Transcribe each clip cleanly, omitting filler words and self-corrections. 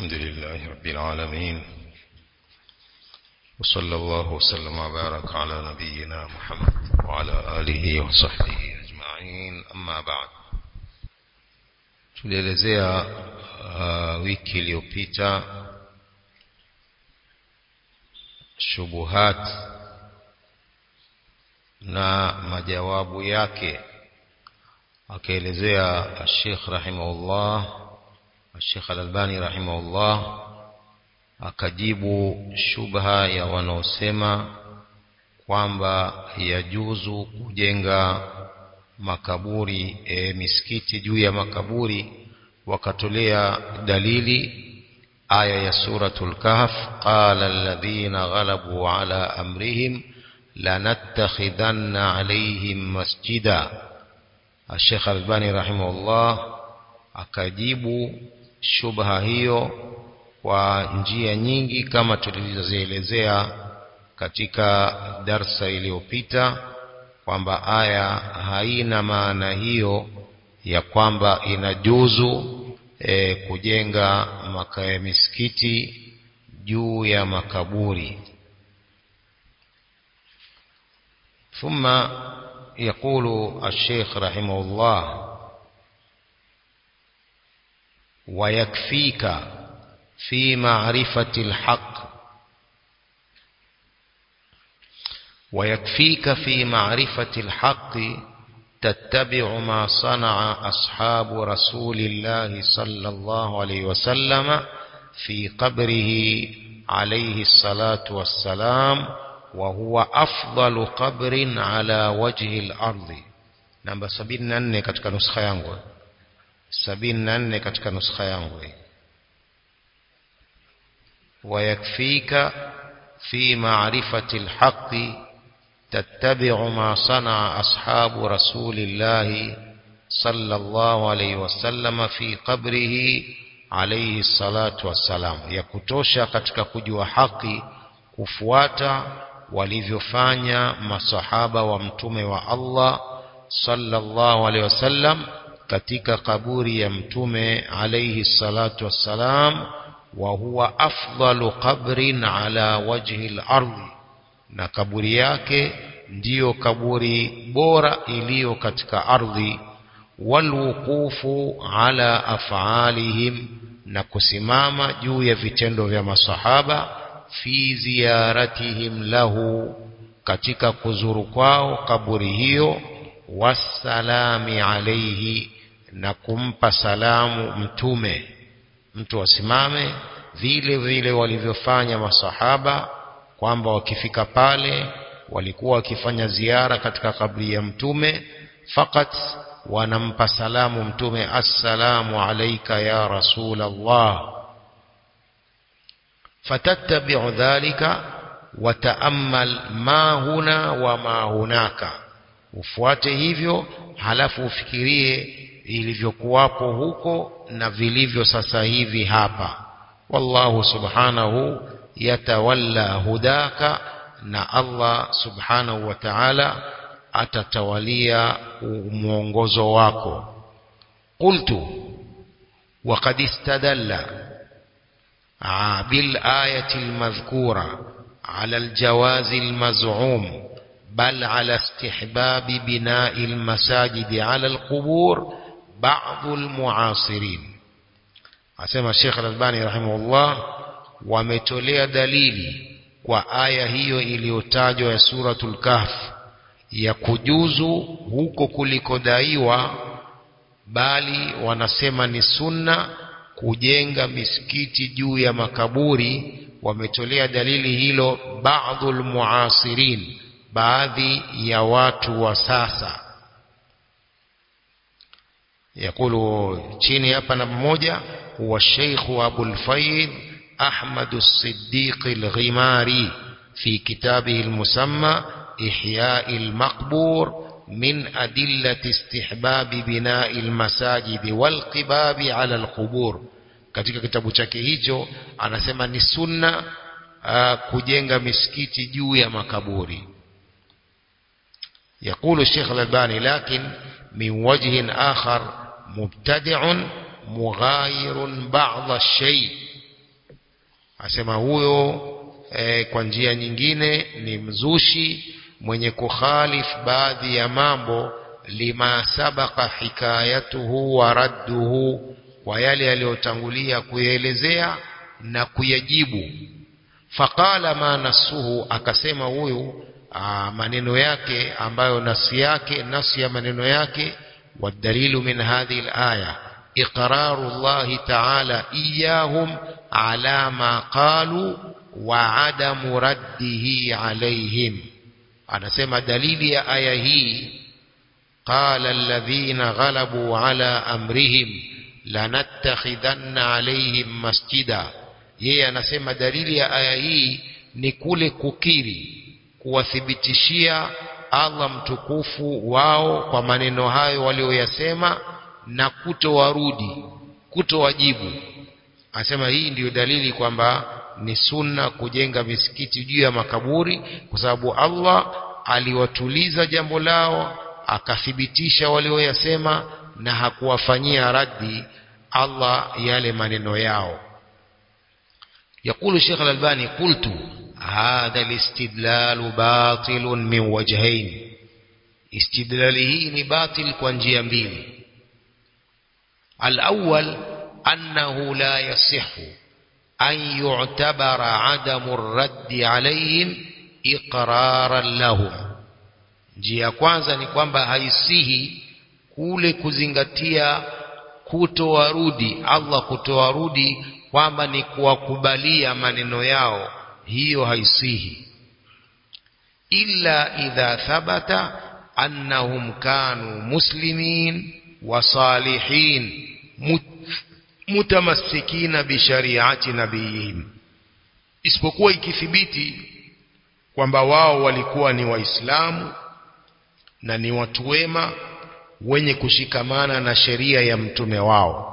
الحمد لله رب العالمين، وصلى الله وسلم وبارك على نبينا محمد وعلى آله وصحبه أجمعين. أما بعد، tulielezea wiki iliyopita shubuhat na majawabu yake. Akaelezea Sheikh rahimahullah, Sheikh Al-Albani rahimahullah akajibu shubha ya wanaosema kwamba yajuzu kujenga makaburi misikiti juu ya makaburi. Wakatolea dalili aya ya suratul Kahf, qala alladhina ghalabu ala amrihim lanattakhidhanna alayhim masjida. Sheikh Al-Albani rahimahullah akajibu shubha hiyo kwa njia nyingi kama tulizozielezea katika darsa iliyopita, kwamba aya haina maana hiyo ya kwamba inajuzu kujenga misikiti juu ya makaburi. ثم يقول الشيخ رحمه الله: ويكفيك في معرفة الحق ويكفيك في معرفة الحق تتبع ما صنع أصحاب رسول الله صلى الله عليه وسلم في قبره عليه الصلاة والسلام، وهو أفضل قبر على وجه الأرض. نمبر 74 katika nuskha yangu, 74 katika nuskha yangu. ويكفيك في معرفة الحق تتبع ما صنع أصحاب رسول الله صلى الله عليه وسلم في قبره عليه الصلاة والسلام. yakutosha katika kujua haki kufuata walivyofanya masahaba wa mtume wa Allah sallallahu alaihi wasallam katika kaburi ya mtume alayhi salatu wassalam, wa huwa afdalu qabrin ala wajhi al-ardh, na kaburi yake ndiyo kaburi bora iliyo katika ardhi. Walwuqufu ala af'alihim, na kusimama juu ya vitendo vya masahaba. Fi ziyaratihim lahu, katika kuzuru kwao kaburi hiyo. Wassalami alayhi, na kumpa salamu mtume. Mtu wasimame vile vile walivyofanya masahaba, kwamba wakifika pale walikuwa wakifanya ziara katika kaburi ya mtume, fakat wanampa salamu mtume: assalamu alayka ya Rasulallah. Fatattabi'u dhalika wa ta'ammal ma huna wa ma hunaka, ufuate hivyo halafu ufikirie ilivyokuwapo huko na vilivyo sasa hivi hapa. Wallahu subhanahu yatawalla hudaka, na Allah subhanahu wa ta'ala atatawalia muongozo wako. Qultu wa qad istadalla bil ayati al madhkura ala al jawaz al maz'um bal ala istihbab bina'i al masajid ala al qubur ba'd al mu'asirin. Asema Sheikh Al-Albani rahimahullah, wametolea dalili kwa aya hiyo iliyotajwa ya suratul Kahf ya kujuzu huko kulikodaiwa, bali wanasema ni sunna kujenga misikiti juu ya makaburi. Wametolea dalili hilo ba'dhul muasirin, baadhi ya watu wa sasa. Yakulu chini hapa namba moja: huwa Sheikh Abul Fayd Ahmad as-Siddiq al-Ghimari fi kitabihi al-musamma Ihya al-Maqbur min adillati istihbabi bina'i al-masajid wal qibabi 'ala al-qubur. Katika kitabu chake hicho anasema ni sunna kujenga misikiti juu ya makaburi. يقول الشيخ الألباني: لكن من وجه آخر مبتدع مغاير بعض الشيء asema huyo kwa njia nyingine ni mzushi mwenye kukhalif baadhi ya mambo, lima sabaqa hikayatuhu wa radduhu, kwa yale aliyotangulia kuyaelezea na kuyajibu. Faqala ma nasuhu, akasema huyu maneno yake ambayo nasi ya maneno yake, wadalilu min hadhihi alaya iqraru Allah ta'ala iyahum ala ma qalu wa adamu raddihi alayhim. Anasema dalili ya aya hii, qala alladhina ghalabu ala amrihim lanattakhidhanna alayhim masjida. Yeye anasema dalili ya aya hii ni kule kukiri, kuwathibitishia Allah mtukufu wao kwa maneno hayo walioyasema na kutowajibu. Anasema hii ndiyo dalili kwamba ni sunna kujenga misikiti juu ya makaburi, kwa sababu Allah aliwatuliza jambo lao, akathibitisha walioyasema na hakuwafanyia raddi Allah yale maneno yao. يقول الشيخ الألباني قلت هذا الاستدلال باطل من وجهين. استدلاله باطل كونجيا mbili. الأول أنه لا يصح أن يعتبر عدم الرد عليهم إقرارا لهم. njia kwanza ni kwamba haisihi kule kuzingatia kutowarudi Allah, kutowarudi kwamba ni kuwakubalia maneno yao, hiyo haisihi. Illa idha thabata annahum kanu muslimin wa salihin mutamassikina bi shari'ati nabiyihim, isipokuwa ikithibiti kwamba wao walikuwa ni waislamu na ni watu wema wenye kushikamana na sheria ya mtume wao.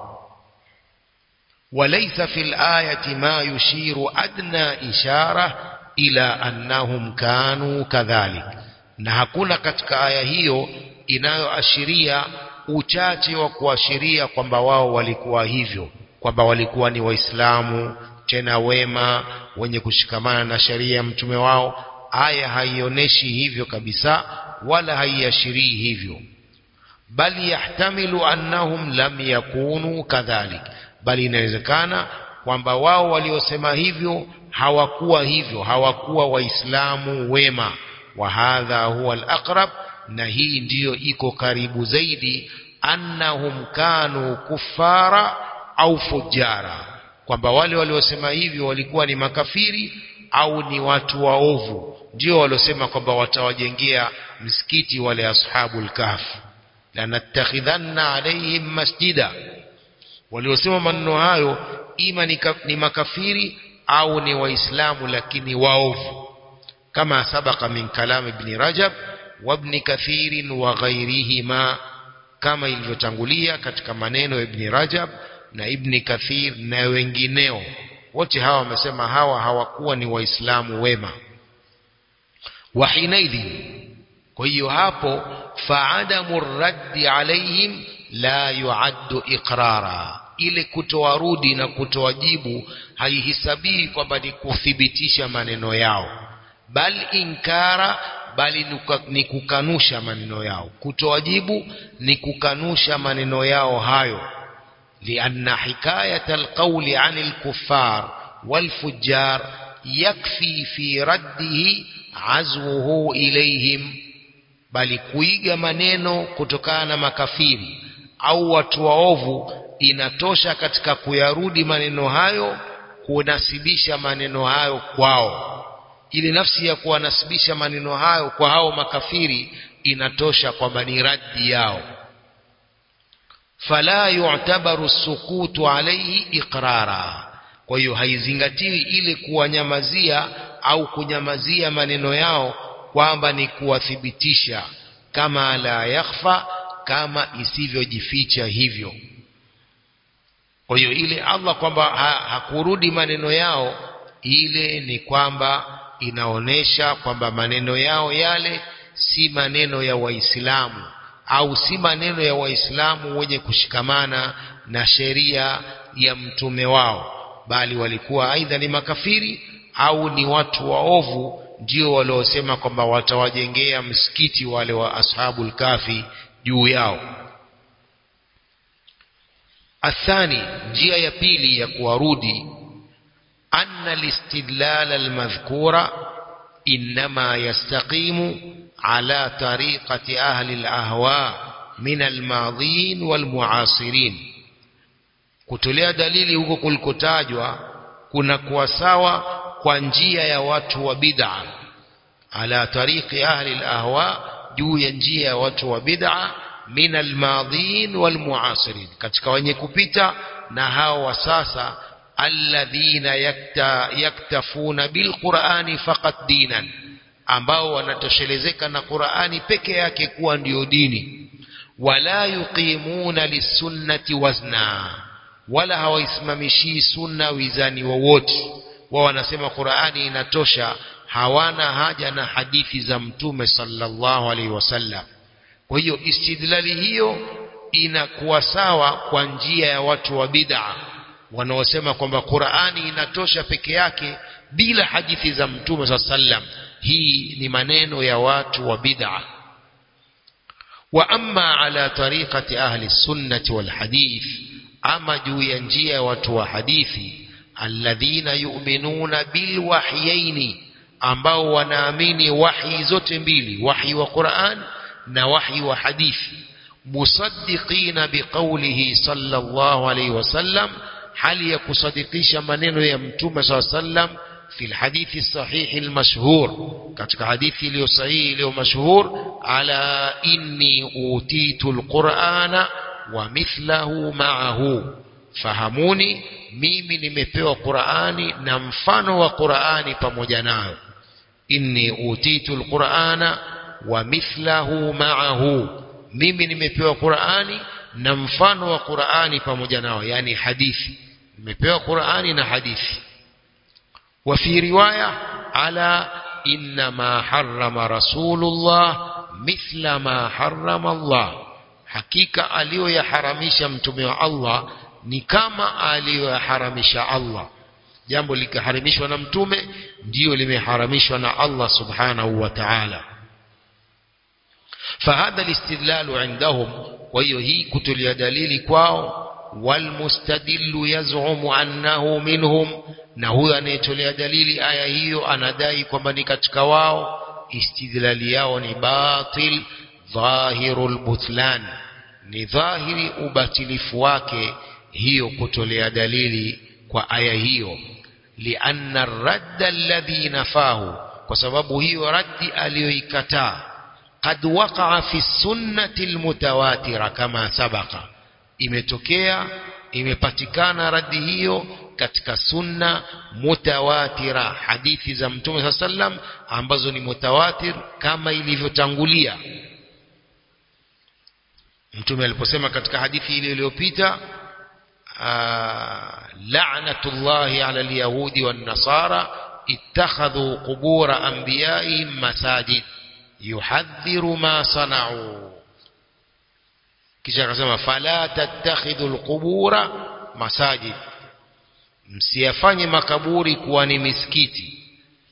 وليس في الآية ما يشير أدنى إشارة إلى أنهم كانوا كذلك. na hakuna katika aya hiyo inayoashiria uchache wa kuashiria kwamba wao walikuwa hivyo, kwamba walikuwa ni waislamu tena wema wenye kushikamana na sheria ya mtume wao. Aya haionyeshi hivyo kabisa, wala haiashirii hivyo. bali yahtamilu annahum lam yakunu kadhalik, bali inawezekana kwamba wao waliosema hivyo hawakuwa hivyo, hawakuwa waislamu wema. Wa hadha huwa al-aqrab, na hii ndiyo iko karibu zaidi, annahum kanu kuffara au fujara, kwamba wale waliosema hivyo walikuwa ni makafiri au ni watu waovu, ndio waliosema kwamba watawajengea msikiti wale ashabul kahf, lanattakhidhanna alayhim masjida. Waliosema maneno hayo ima ni makafiri au ni waislamu lakini waovu, kama sabaka min kalam ibn Rajab wa ibn Kathir wa ghayrihima, kama ilivyotangulia katika maneno ya Ibn Rajab na Ibn Kathir na wengineo. Wote hawa wamesema hawa hawakuwa ni waislamu wema. wa hinaidhi, kwa hiyo hapo fa'adamu raddi alaihim la yuaddu iqrara, ile kutowarudi na kutowajibu haihisabii kwamba ni kuthibitisha maneno yao, bal inkara, bali ni kukanusha maneno yao. Kutowajibu ni kukanusha maneno yao hayo. lianna hikayat alqawli anil kuffar wal fujjar yakfi fi raddihi azwuhu ilayhim, bali kuiga maneno kutokana na makafiri au watu waovu inatosha katika kuyarudi maneno hayo, kunasibisha maneno hayo kwao. Ile nafsi ya kuwanasibisha maneno hayo kwa hao makafiri inatosha kwamba ni raddi yao. fala yu'tabaru sukutu alayhi iqrara, kwa hiyo haizingatiwi ile kuwanyamazia au kunyamazia maneno yao kwamba ni kuwathibitisha, kama la yakhfa, kama isivyojificha hivyo. Kwa hiyo ile Allah kwamba hakurudi maneno yao, ile ni kwamba inaonesha kwamba maneno yao yale si maneno ya waislamu au si maneno ya waislamu wenye kushikamana na sheria ya mtume wao, bali walikuwa aidha ni makafiri au ni watu waovu ndio waliosema kwamba watawajengea msikiti wale wa ashabul kafi juu yao. Athani, njia ya pili ya kuwarudi, anna listidlal almadhkura inma yastaqimu ala tariqati ahli alahwa min almadhin walmuasirin. Kutolea dalili huko kulikotajwa kuna kuwa sawa kwa njia ya watu wa bid'a, ala tariqi ahli alahwa, juu ya njia ya watu wa bid'a, min almadhin walmuasirin, katika wenye kupita na hao wa sasa, alladhina yaktafuna bilqur'ani faqat dinan, ambao wanatoshelezeka na Qur'ani peke yake kuwa ndio dini. Wala yuqimuna lisunnati wazna, wala hawaisimamishi sunna wizani wowote. Wao wanasema Qur'ani inatosha, hawana haja na hadithi za Mtume sallallahu alaihi wasallam. Kwa hiyo istidlali hiyo inakuwa sawa kwa njia ya watu wa bid'a wanaosema kwamba Qur'ani inatosha peke yake bila hadithi za Mtume sallallahu alaihi wasallam. Hii ni maneno ya watu wa bid'a. Wa amma ala tariqati ahli sunnati wal hadith, ama juu ya njia ya watu wa hadithi, alladhina yu'minuna bil wahyaini, ambao wanaamini wahi zote mbili, wahi wa Qur'an na wahi wa hadithi, musaddiqina biqawlihi sallallahu alayhi wasallam, hali ya kusadikisha maneno ya Mtume sallallahu alayhi wasallam في الحديث الصحيح المشهور, katika hadithi iliyo sahihi iliyo mashhur, ala inni utitu alqur'ana wa mithlahu ma'ahu, fahamuni, mimi nimepewa Qur'ani na mfano wa Qur'ani pamoja nayo. Inni utitu alqur'ana wa mithlahu ma'ahu, mimi nimepewa Qur'ani na mfano wa Qur'ani pamoja nayo, yani hadithi, nimepewa Qur'ani na hadithi. وفي رواية على إنما حرم رسول الله مثل ما حرم الله, hakika aliyoyaharamisha mtume wa Allah ni kama aliyoyaharamisha Allah. Jambo likaharamishwa na mtume ndio limeharamishwa na Allah subhanahu wa ta'ala. Fahadha alistidlalu indahum, kwa hiyo hii kutulia dalili kwao. Walmustadillu yaz'umu annahu minhum, na huyo anayetolea dalili aya hiyo anadai kwamba ni katika wao. Istidlali yao ni batil dhahirul butlan, ni dhahiri ubatilifu wake hiyo kutolea dalili kwa aya hiyo. Lianna radda alladhi nafahu, kwa sababu hiyo raddi aliyoikataa, qad waqa'a fi sunnati almutawatira kama sabaqa, imetokea imepatikana raddi hiyo katika sunna mutawatira, hadithi za Mtume sallam ambazo ni mutawatir kama ilivyotangulia. Mtume aliposema katika hadithi ile iliyopita, la'natullahi 'ala al-yahudi wan-nasara ittakhadhu qubur anbiya'ihim masajid yuhadhdhiru ma sana'u, kisha akasema fala tattakhidhu al-qubura masajid, msiyafanye makaburi kuwa ni misikiti.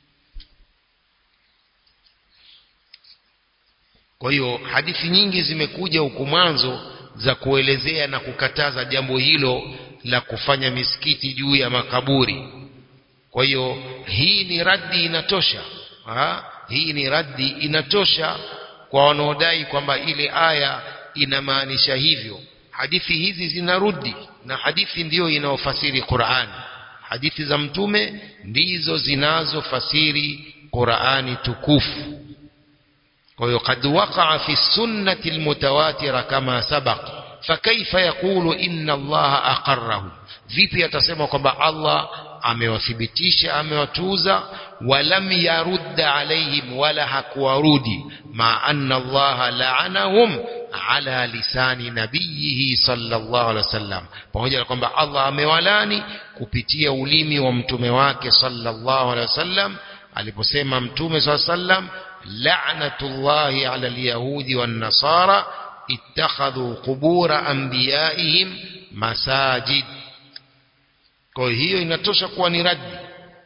Kwa hiyo hadithi nyingi zimekuja huko mwanzo za kuelezea na kukataza jambo hilo la kufanya misikiti juu ya makaburi. Kwa hiyo hii ni raddi inatosha, hii ni raddi inatosha kwa wanaodai kwamba ile aya inamaanisha hivyo. Hadithi hizi zinarudi, na hadithi ndiyo inaofasiri Qur'an. Hadithi za Mtume ndizo zinazofasiri Qur'ani tukufu. Kwa hiyo qad waqa'a fi sunnati almutawatira kama sabaq, fakaifa yaqulu inna Allah aqarrahu, vipi atasema kwamba Allah amewathibitisha, amewatuza, walam yarudda alaihim, wala hakuwarudi, ma anna Allah la'anahum ala lisani nabiyihi sallallahu alaihi wasallam, pamoja na kwamba Allah amewalani kupitia ulimi wa mtume wake sallallahu alaihi wasallam aliposema Mtume sallallahu alaihi wasallam, la'natullahi ala alyahudi wan nasara ittakhadhu qubur anbiya'ihim masajid. kwa hiyo inatosha kuwa ni raddi.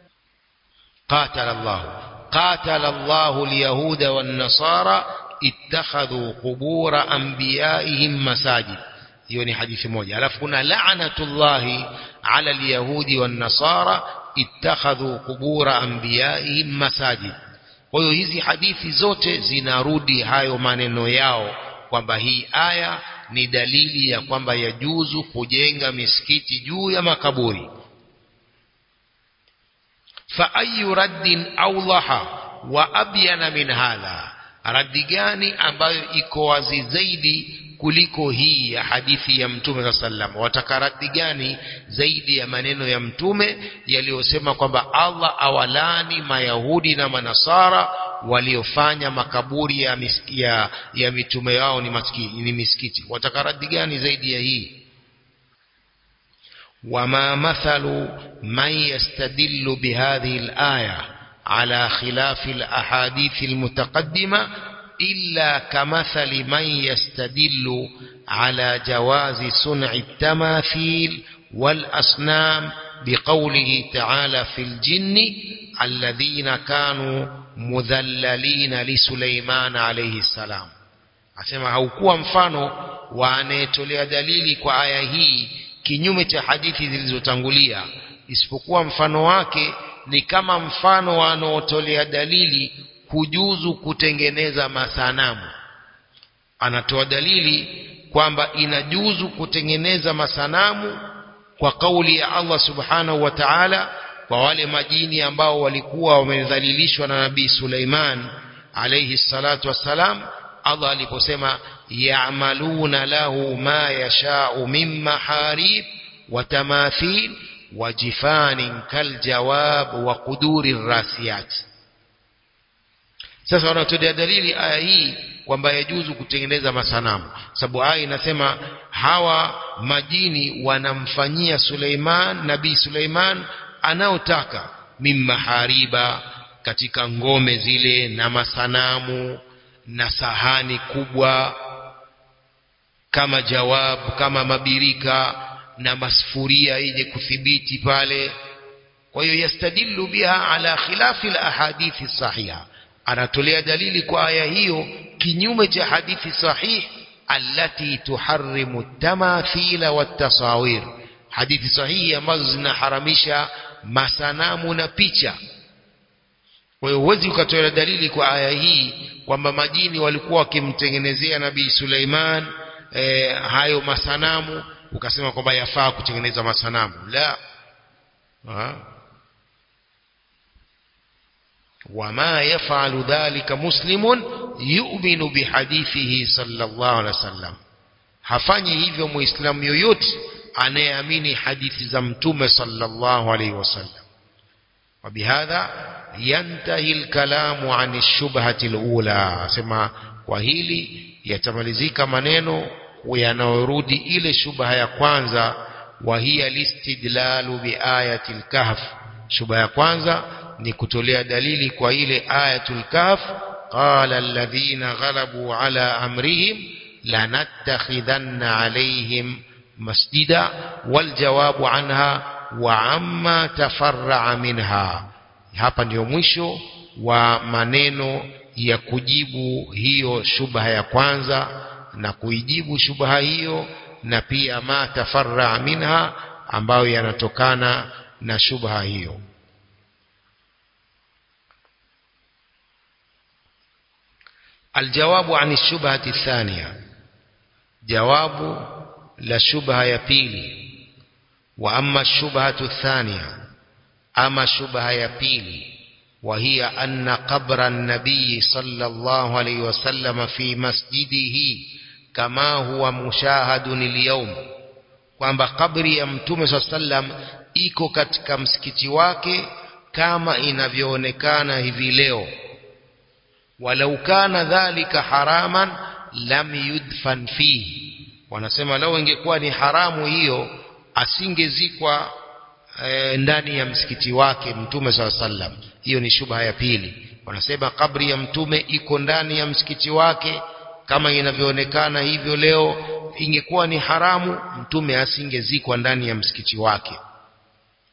قاتل الله اليهود والنصارى اتخذوا قبور أنبيائهم مساجد. hiyo ni hadithi moja. Alafu kuna la'natullahi ala al-yahudi wan-nasara ittakhadhu qubura anbiya'ihim masajid. Kwa hiyo hizi hadithi zote zinarudi hayo maneno yao kwamba hii aya ni dalili ya kwamba yajuzu kujenga misikiti juu ya makaburi. fa ayu raddin awlaha wa abyana min hadha, raddi gani ambayo iko wazi zaidi kuliko hii ya hadithi ya Mtume sallam? Wataka raddi gani zaidi ya maneno ya Mtume yaliyosema kwamba Allah awalani mayahudi na manasara waliofanya makaburi ya mitume wao ni misikiti? Wataka raddi gani zaidi ya hii? وما مثل من يستدل بهذه الآية على خلاف الأحاديث المتقدمة إلا كمثل من يستدل على جواز صنع التماثيل والأصنام بقوله تعالى في الجن الذين كانوا مذللين لسليمان عليه السلام. asema haukuwa mfano wa anayetolea dalili kwa aya hii kinyume cha hadithi zilizotangulia, isipokuwa mfano wake ni kama mfano wanaotolea dalili kujuzu kutengeneza masanamu. Anatoa dalili kwamba inajuzu kutengeneza masanamu kwa kauli ya Allah subhanahu wa ta'ala kwa wale majini ambao walikuwa wamedhalilishwa na Nabii Suleiman alayhi salatu wassalam. Allah aliposema ya'maluna lahu ma yasha'u min maharib wa tamathil wa jifanin kal jawab wa qudurir rasiyat. Sasa wanatoa dalili aya hii kwamba yajuzu kutengeneza masanamu, sababu aya inasema hawa majini wanamfanyia Suleiman, Nabii Suleiman anaotaka min mahariba, katika ngome zile na masanamu na sahani kubwa kama jawab, kama mabirika na masfuria yenye kuthibiti pale. Kwa hiyo yastadillu biha ala khilafi al-ahadithi sahiha, anatolea dalili kwa aya hiyo kinyume cha hadithi sahih allati tuharrimu tamathila wat-tasawir, hadithi sahihi ambazo zinaharamisha masanamu na picha. Kwa hiyo huwezi ukatoa dalili kwa aya hii kwamba majini walikuwa wakimtengenezea Nabii Suleiman hayo masanamu ukasema kwamba yafaa kutengeneza masanamu. La. wama yafalu dhalika muslimun yu'minu bihadithihi sallallahu alaihi wasallam, hafanyi hivyo muislamu yoyote anayeamini hadithi za Mtume sallallahu alaihi wasallam. وبهذا ينتهي الكلام عن الشبهة الأولى. سما وهيلي yatamalizika maneno yanayorudi ile shubha ya kwanza, وهي الاستدلال بآية الكهف. shubha ya kwanza ni kutolea dalili kwa ile ayatul kahf, qala alladhina ghalabu ala amrihim lanattakhidhanna alayhim masjida, wal jawabu anha wa amma tafarra'a minha. Hapa ndio mwisho wa maneno ya kujibu hiyo shubha ya kwanza na kuijibu shubha hiyo, na pia ma tafarra'a minha ambayo yanatokana na shubha hiyo. الجواب عن الشبهة الثانية، جواب لشبهة يبيلي. وأما الشبهة الثانية، أما شبهة يبيلي، وهي أن قبر النبي صلى الله عليه وسلم في مسجده كما هو مشاهد اليوم، kwamba kabri ya Mtume sallam iko katika msikiti wake kama inavyoonekana hivi leo. walau kana dhalika haraman lam yudfan fihi, wanasema lau ingekuwa ni haramu hiyo asingezikwa ndani ya msikiti wake Mtume sallam. Hiyo ni shubha ya pili. Wanasema kabri ya Mtume iko ndani ya msikiti wake kama inavyoonekana hivyo leo, ingekuwa ni haramu Mtume asingezikwa ndani ya msikiti wake.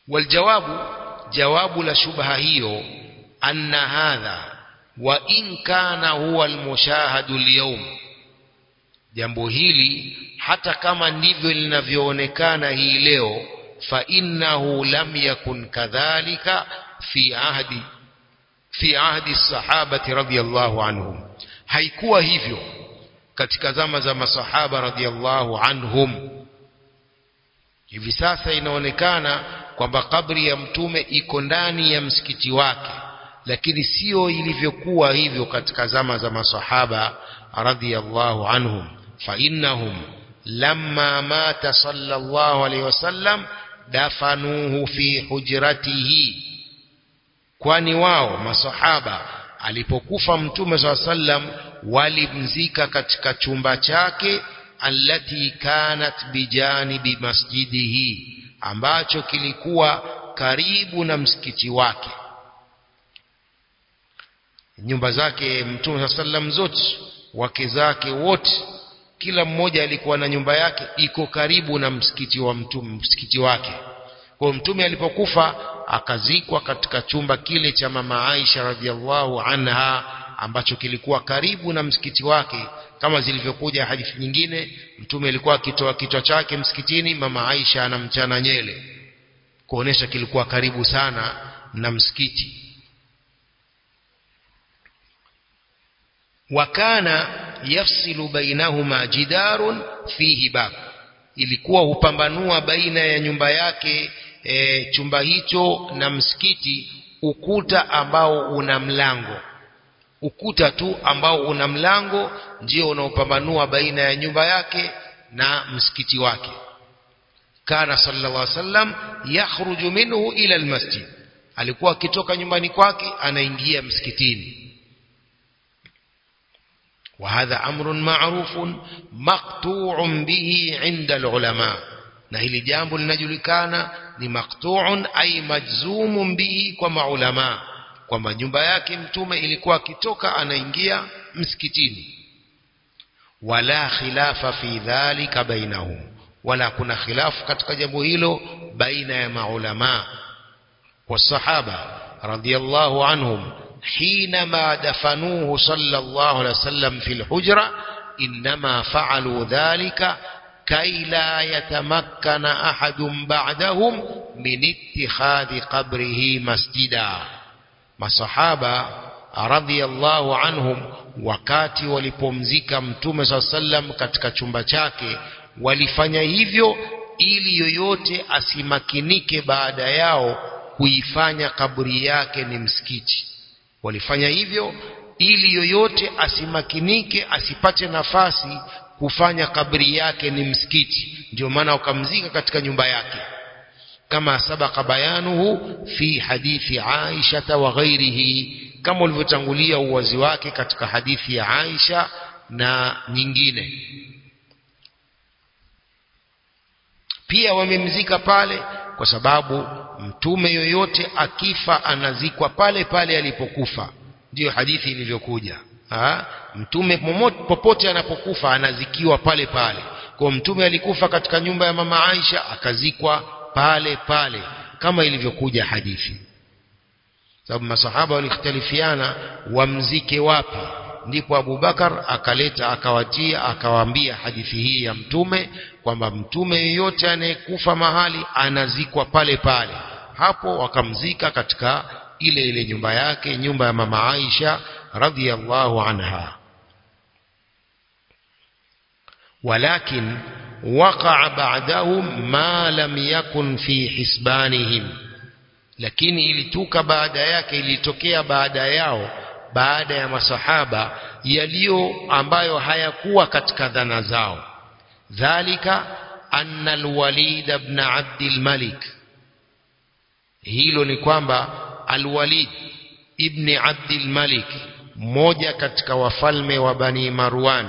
Waljawabu, jawabu la shubha hiyo, anna hadha wa in kana huwa almushahadu alyawm, jambo hili hata kama ndivyo linavyoonekana hii leo, fa innahu lam yakun kadhalika fi ahdi sahabati radhiyallahu anhum, haikuwa hivyo katika zama za masahaba radhiyallahu anhum. Hivi sasa inaonekana kwamba kabri ya mtume iko ndani ya msikiti wake, lakini sio ilivyokuwa hivyo katika zama za masahaba radhiyallahu anhum. Fa innahum lamma mata sallallahu alayhi wasallam dafanuhu fi hujratihi, kwani wao masahaba alipokufa mtume sallallahu alayhi wasallam walimzika katika chumba chake, allati kanat bijanibi masjidihi, ambacho kilikuwa karibu na msikiti wake. Nyumba zake mtume sallam zote, wake zake wote, kila mmoja alikuwa na nyumba yake iko karibu na msikiti wa mtume, msikiti wake. Kwa mtume alipokufa akazikwa katika chumba kile cha mama Aisha radhiallahu anha, ambacho kilikuwa karibu na msikiti wake. Kama zilivyokuja hadithi nyingine, mtume alikuwa akitoa kichwa chake msikitini, mama Aisha anamchana nyele, kuonesha kilikuwa karibu sana na msikiti. Wakana yafsilu bainahuma jidarun fihi bab, ilikuwa hupambanua baina ya nyumba yake chumba hicho na msikiti ukuta ambao una mlango. Ukuta tu ambao una mlango ndio unaopambanua baina ya nyumba yake na msikiti wake. Kana sallallahu alaihi wasallam yakhruju minhu ila almasjid, alikuwa akitoka nyumbani kwake anaingia msikitini. وهذا أمر معروف مقطوع به عند العلماء, na hili jambo linajulikana ni maqtu'un ay majzumun bihi kwa maulama, kwamba nyumba yake mtume ilikuwa akitoka anaingia msikitini. Wala khilafa fi dhalika bainahum, wala kuna khilafu katika jambo hilo baina ya maulama. Wasahaba radhiyallahu anhum حينما دفنوه صلى الله عليه وسلم في الحجرة إنما فعلوا ذلك كي لا يتمكن أحد بعدهم من اتخاذ قبره مسجدا. masahaba radhiyallahu anhum wakati walipomzika mtume sallam katika chumba chake, walifanya hivyo ili yoyote asimakinike baada yao kuifanya kaburi yake ni msikiti. Walifanya hivyo ili yoyote asimakinike, asipate nafasi kufanya kabri yake ni msikiti. Ndio maana wakamzika katika nyumba yake, kama sabaka bayanuhu fi hadithi Aisha wa ghairihi, kama ulivyotangulia uwazi wake katika hadithi ya Aisha na nyingine. Pia wamemzika pale kwa sababu mtume yoyote akifa anazikwa pale pale alipokufa. Ndiyo hadithi ilivyokuja. Mtume popote anapokufa anazikiwa pale pale. Kwa mtume alikufa katika nyumba ya mama Aisha, akazikwa pale pale kama ilivyokuja hadithi. Sababu masahaba walikhtalifiana wamzike wapi, ndipo Abu Bakar akaleta akawaambia hadithi hii ya mtume kwamba mtume yeyote anayekufa mahali anazikwa pale pale. Hapo wakamzika katika ile nyumba yake, nyumba ya mama Aisha radhiyallahu anha. Walakin waqa'a ba'dahum ma lam yakun fi hisbanihim, lakini ilituka baada yake, ilitokea baada yao, baada ya masahaba, yaliyo ambayo hayakuwa katika dhana zao. Dhalika anna al-Walid ibn Abd al-Malik, hilo ni kwamba al-Walid ibn Abd al-Malik, mmoja katika wafalme wa Bani Marwan,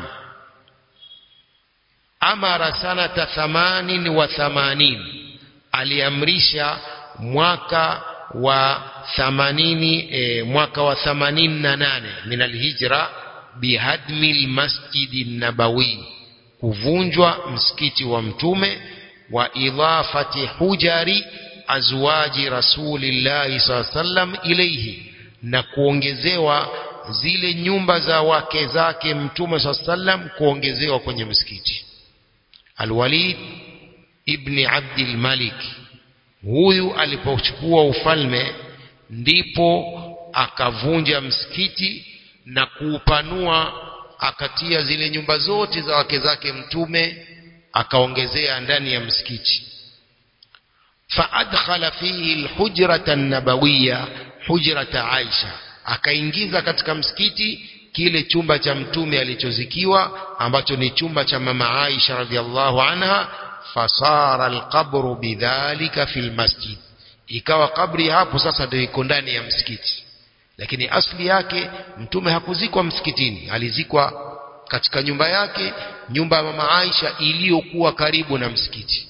amara sanata 88, aliamrisha mwaka wa 80 mwaka wa 88 min al-hijra bihadmi al-masjid an-nabawi, kuvunjwa msikiti wa mtume, wa idafati hujari azwaji rasulillahi sallallahu alaihi wasallam ilayhi, na kuongezewa zile nyumba za wake zake mtume sallallahu alaihi wasallam kuongezewa kwenye msikiti. Al-Walid ibn Abdul Malik huyu alipochukua ufalme ndipo akavunja msikiti na kuupanua, akatia zile nyumba zote za wake zake mtume akaongezea ndani ya msikiti. Faadkhala fihi alhujrata an-nabawiyya hujrata Aisha, akaingiza katika msikiti kile chumba cha mtume alichozikiwa ambacho ni chumba cha mama Aisha radhiallahu anha. Fasara alqabru bidhalika fil masjid, ikawa kabri hapo sasa ndio iko ndani ya msikiti, lakini asli yake mtume hakuzikwa msikitini, alizikwa katika nyumba yake, nyumba ya mama Aisha iliyokuwa karibu na msikiti.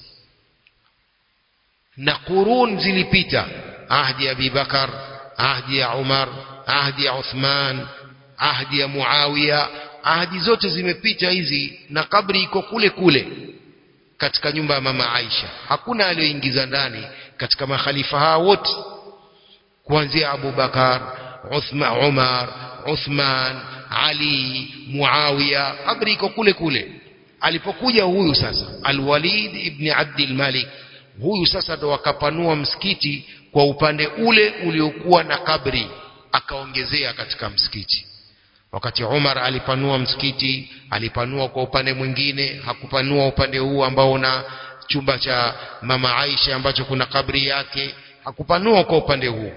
Na qurun zilipita, ahdi ya Abi Bakar, ahdi ya Umar, ahdi ya Uthman, ahdi ya Muawiya, ahdi zote zimepita hizi, na kabri iko kule kule katika nyumba ya mama Aisha. Hakuna aliyoingiza ndani katika makhalifa hao wote, kuanzia Abu Bakar, Umar, Uthman, Ali, Muawiya, kabri iko kule kule. Alipokuja huyu sasa Al-Walid ibn Abdul Malik, huyu sasa ndo akapanua msikiti kwa upande ule uliokuwa na kabri, akaongezea katika msikiti. Wakati Umar alipanua msikiti, alipanua kwa upande mwingine, hakupanua upande huu ambao una chumba cha mama Aisha ambacho kuna kabri yake, hakupanua kwa upande huu.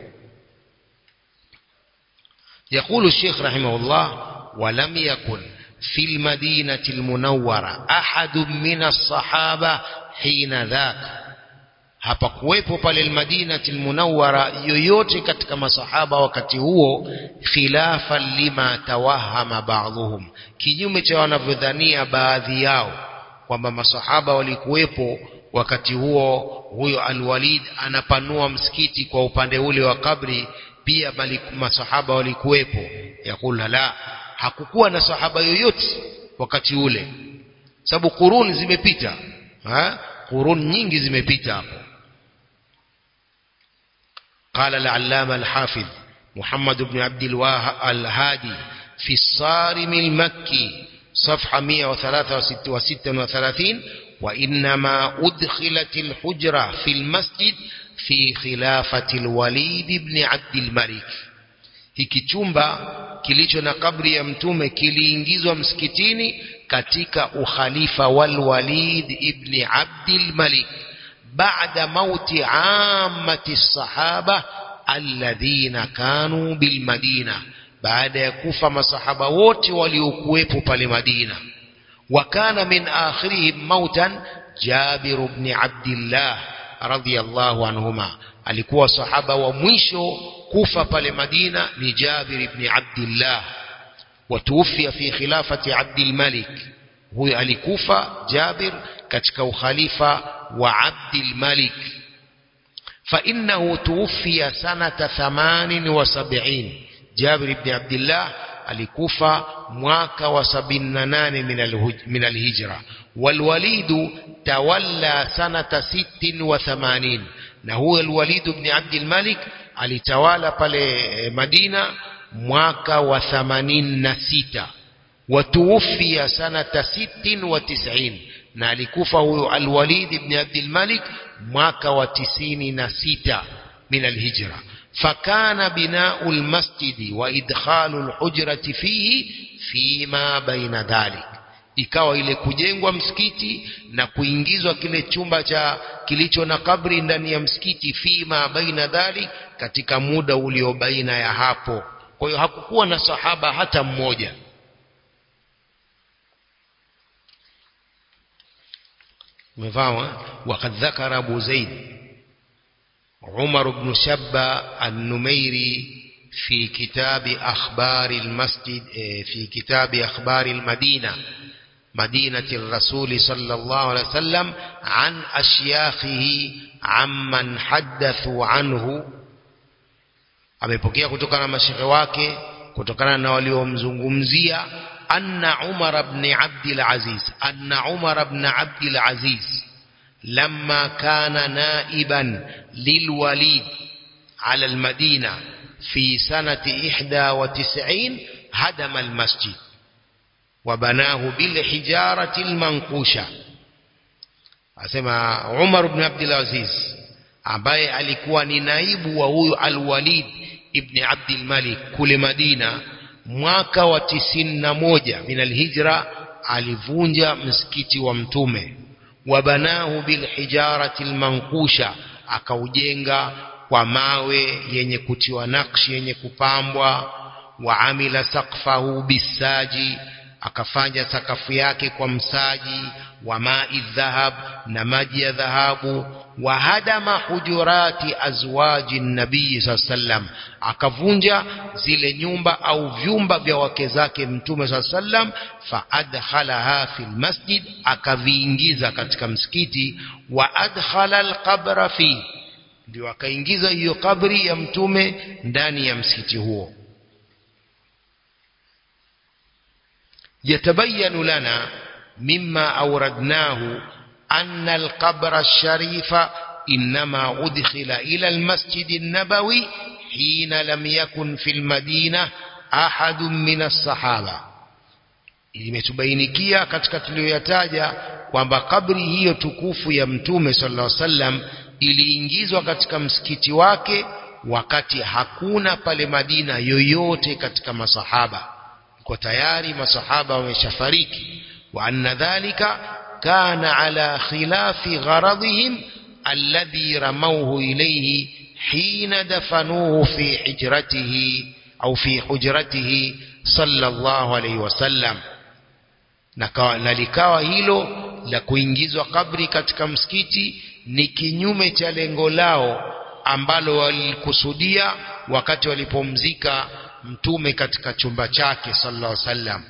يقول الشيخ رحمه الله: ولم يكن في المدينة المنورة أحد من الصحابة حين ذاك. hapakuwepo pale Madinatul Munawwara yoyote katika masahaba wakati huo, khilafan lima tawahama ba'dhum, kinyume cha wanavyodhania baadhi yao kwamba masahaba walikuwepo wakati huo. Huyo Al-Walid anapanua msikiti kwa upande ule wa kabri, pia bali masahaba walikuwepo. Yakula la, hakukuwa na sahaba yoyote wakati ule, sababu qurun zimepita, qurun nyingi zimepita hapo. قال العلامة الحافظ محمد بن عبد الهادي في الصارم المكي صفحة 136: وإنما أدخلت الحجرة في المسجد في خلافة الوليد بن عبد الملك. hiki chumba kilicho na kabri ya mtume kiliingizwa msikitini katika ukhalifa wal Walid ibn Abdul Malik بعد موت عامة الصحابة الذين كانوا بالمدينة, بعد يكوف مصحابة wote waliokuwepo pale Madina. وكان من آخرهم موتا جابر بن عبد الله رضي الله عنهما, alikuwa sahaba wa mwisho kufa pale Madina ni Jabir ibn Abdullah. وتوفي في خلافة عبد الملك, huyo alikufa Jabir katika ukhalifa wa Abdul Malik. Fa innahu tuwfiya sanata 78. Jabir ibn Abdullah alikufa mwaka wa 78 min alhijra. Wal Walid tawalla sanata 86, na huyo Al-Walid ibn Abdul Malik alitawala pale Madina mwaka wa 86. وتوفي سنة 96, na alikufa huyo Al-Walid ibn Abdul Malik mwaka wa 96 min alhijra. fakana binau almasjidi wa idkhalu alhujrati fihi fima baina dhalik, ikawa ile kujengwa msikiti na kuingizwa kile chumba cha kilicho na kabri ndani ya msikiti, fima baina dhalik, katika muda ulio baina ya hapo. Kwa hiyo hakukuwa na sahaba hata mmoja. وقد ذكر أبو زيد عمر بن شبة النميري في كتاب أخبار المسجد، في كتاب أخبار المدينة، مدينة الرسول صلى الله عليه وسلم، عن أشياخه عمن حدثوا عنه. amepokea kutokana na mashaikh wake, kutokana na waliomzungumzia, أن عمر بن عبد العزيز لما كان نائبا للوليد على المدينة في سنة 91 هدم المسجد وبناه بالحجارة المنقوشة. asema Umar ibn Abdul Aziz ambaye alikuwa ni naibu wa huyu Al-Walid ibn Abdul Malik kule Madina mwaka wa 91 min al-hijra, alivunja msikiti wa mtume. Wabanahu bil hijarati al-manqusha, akaujenga kwa mawe yenye kutiwa nakshi, yenye kupambwa. Wa amila saqfahu bisaji, akafanya sakafu yake kwa msaji. Wa ma'i dhahab, na maji ya dhahabu. Wa hadama hujurati azwaji nabii sallam, akavunja zile nyumba au vyumba vya wake zake mtume sallam. Fa adkhalaha fil masjid, akaviingiza katika msikiti. Wa adkhala alqabra fi, ndio akaingiza hiyo kabri ya mtume ndani ya msikiti huo. يتبين لنا مما أوردناه أن القبر الشريف إنما أدخل إلى المسجد النبوي حين لم يكن في المدينة أحد من الصحابة. imetubainikia katika tuliyoyataja kwamba kabri hiyo tukufu ya mtume sallallahu alaihi wasallam iliingizwa katika msikiti wake wakati hakuna pale Madina yoyote katika masahaba, kwa tayari masahaba wameshafariki. Wa anna dhalika kana ala khilafi gharadihim alladhi ramawhu ilayhi hina dafanuhu fi hijratihi au fi hujratihi sallallahu alayhi wasallam. Na likawa hilo la kuingizwa kabri katika msikiti ni kinyume cha lengo lao ambalo walikusudia wakati walipomzika mtume katika chumba chake sallallahu alaihi wasallam.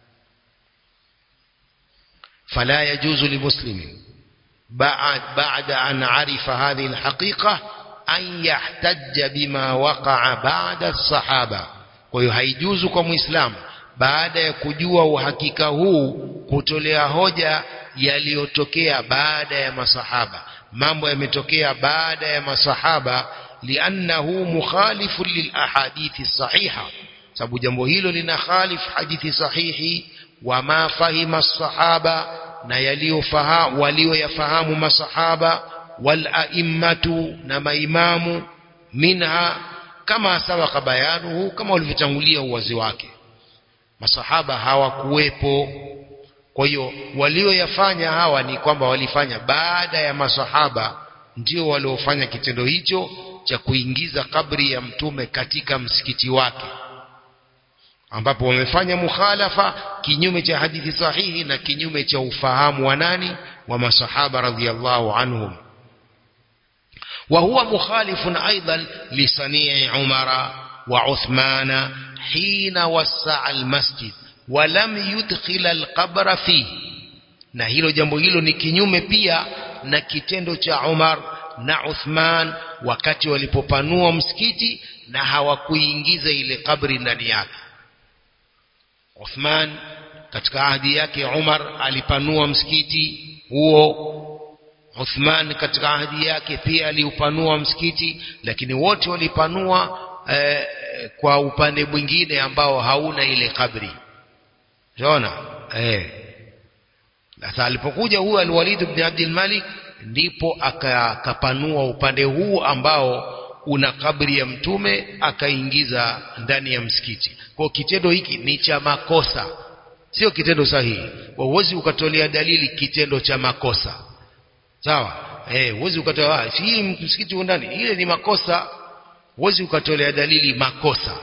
Fala yajuzu limuslimin ba'da an arifa hadhihi alhaqiqa an yahtajja bima waqa'a ba'da as-sahaba. Kwa hiyo haijuzu kwa muislamu baada ya kujua uhakika huu kutolea hoja yaliyotokea baada ya masahaba. Mambo yametokea baada ya masahaba liannahu mukhalifun lil ahadithi sahiha, sababu jambo hilo lina khalif hadithi sahihi. Wa ma fahima as-sahaba, na walioyafahamu masahaba. Wal a'immatu, na maimamu. Minha kama sabaqa bayanuhu, kama ulivyotangulia uwazi wake. Masahaba hawakuwepo, kwa hiyo walioyafanya hawa ni kwamba walifanya baada ya masahaba, ndio waliofanya kitendo hicho cha kuingiza kabri ya mtume katika msikiti wake, ambapo wamefanya mukhalafa kinyume cha hadithi sahihi na kinyume cha ufahamu wa nani, wa masahaba radhiyallahu anhum. wa huwa mukhalifun aidan li sanii Umara wa Uthmana hina wasa'a almasjid wa lam yudkhil alqabra fihi, na jambo hilo ni kinyume pia na kitendo cha Umar na Uthman wakati walipopanua msikiti na hawakuingiza ile kabri ndani yake. Uthman katika ahadi yake, Umar alipanua msikiti huo. Uthman katika ahadi yake pia aliupanua msikiti, lakini wote walipanua kwa upande mwingine ambao hauna ile kabri. Unaona? Sasa alipokuja huyu Al-Walid ibn Abdul Malik, ndipo akapanua upande huu ambao una kabri ya mtume, akaingiza ndani ya msikiti. Kwa kitendo hiki ni cha makosa, sio kitendo sahihi. Huwezi ukatolea dalili kitendo cha makosa, sawa? Huwezi ukatoa hii msikiti ndani, ile ni makosa. Huwezi ukatolea dalili makosa.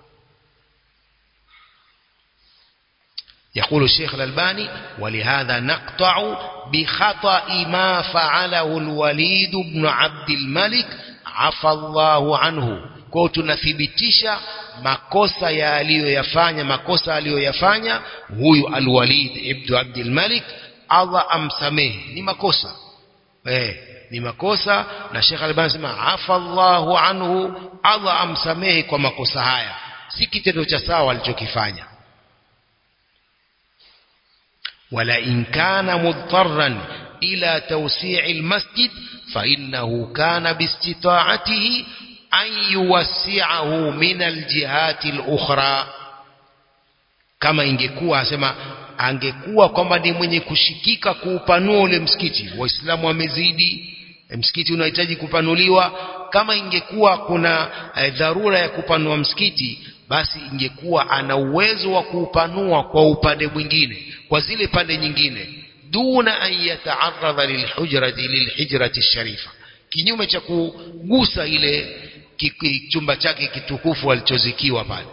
يقول الشيخ الألباني: ولهذا نقطع بخطأ ما فعله الوليد بن عبد الملك عفى الله عنه. kwa tunathibitisha makosa aliyoyafanya huyu Al-Walid ibn Abdul Malik, Allah amsamehe. Ni makosa, ni makosa, na Sheikh Al-Albani sema afa Allahu anhu, Allah amsamehe kwa makosa haya, si kitendo cha sawa alichokifanya. wala in kana mudtarran إلى توسيع المسجد فإنه كان باستطاعته أن يوسعه من الجهات الأخرى. Kama ingekuwa asema angekuwa kwamba ni mwenye kushikika kuupanua ule msikiti, waislamu wamezidi, msikiti unahitaji kupanuliwa, kama ingekuwa kuna dharura ya kupanua msikiti, basi ingekuwa ana uwezo wa kuupanua kwa upande mwingine, kwa zile pande nyingine, duna an yata'arradha lilhijrati sharifa, kinyume cha kugusa ile chumba chake kitukufu alichozikiwa pale.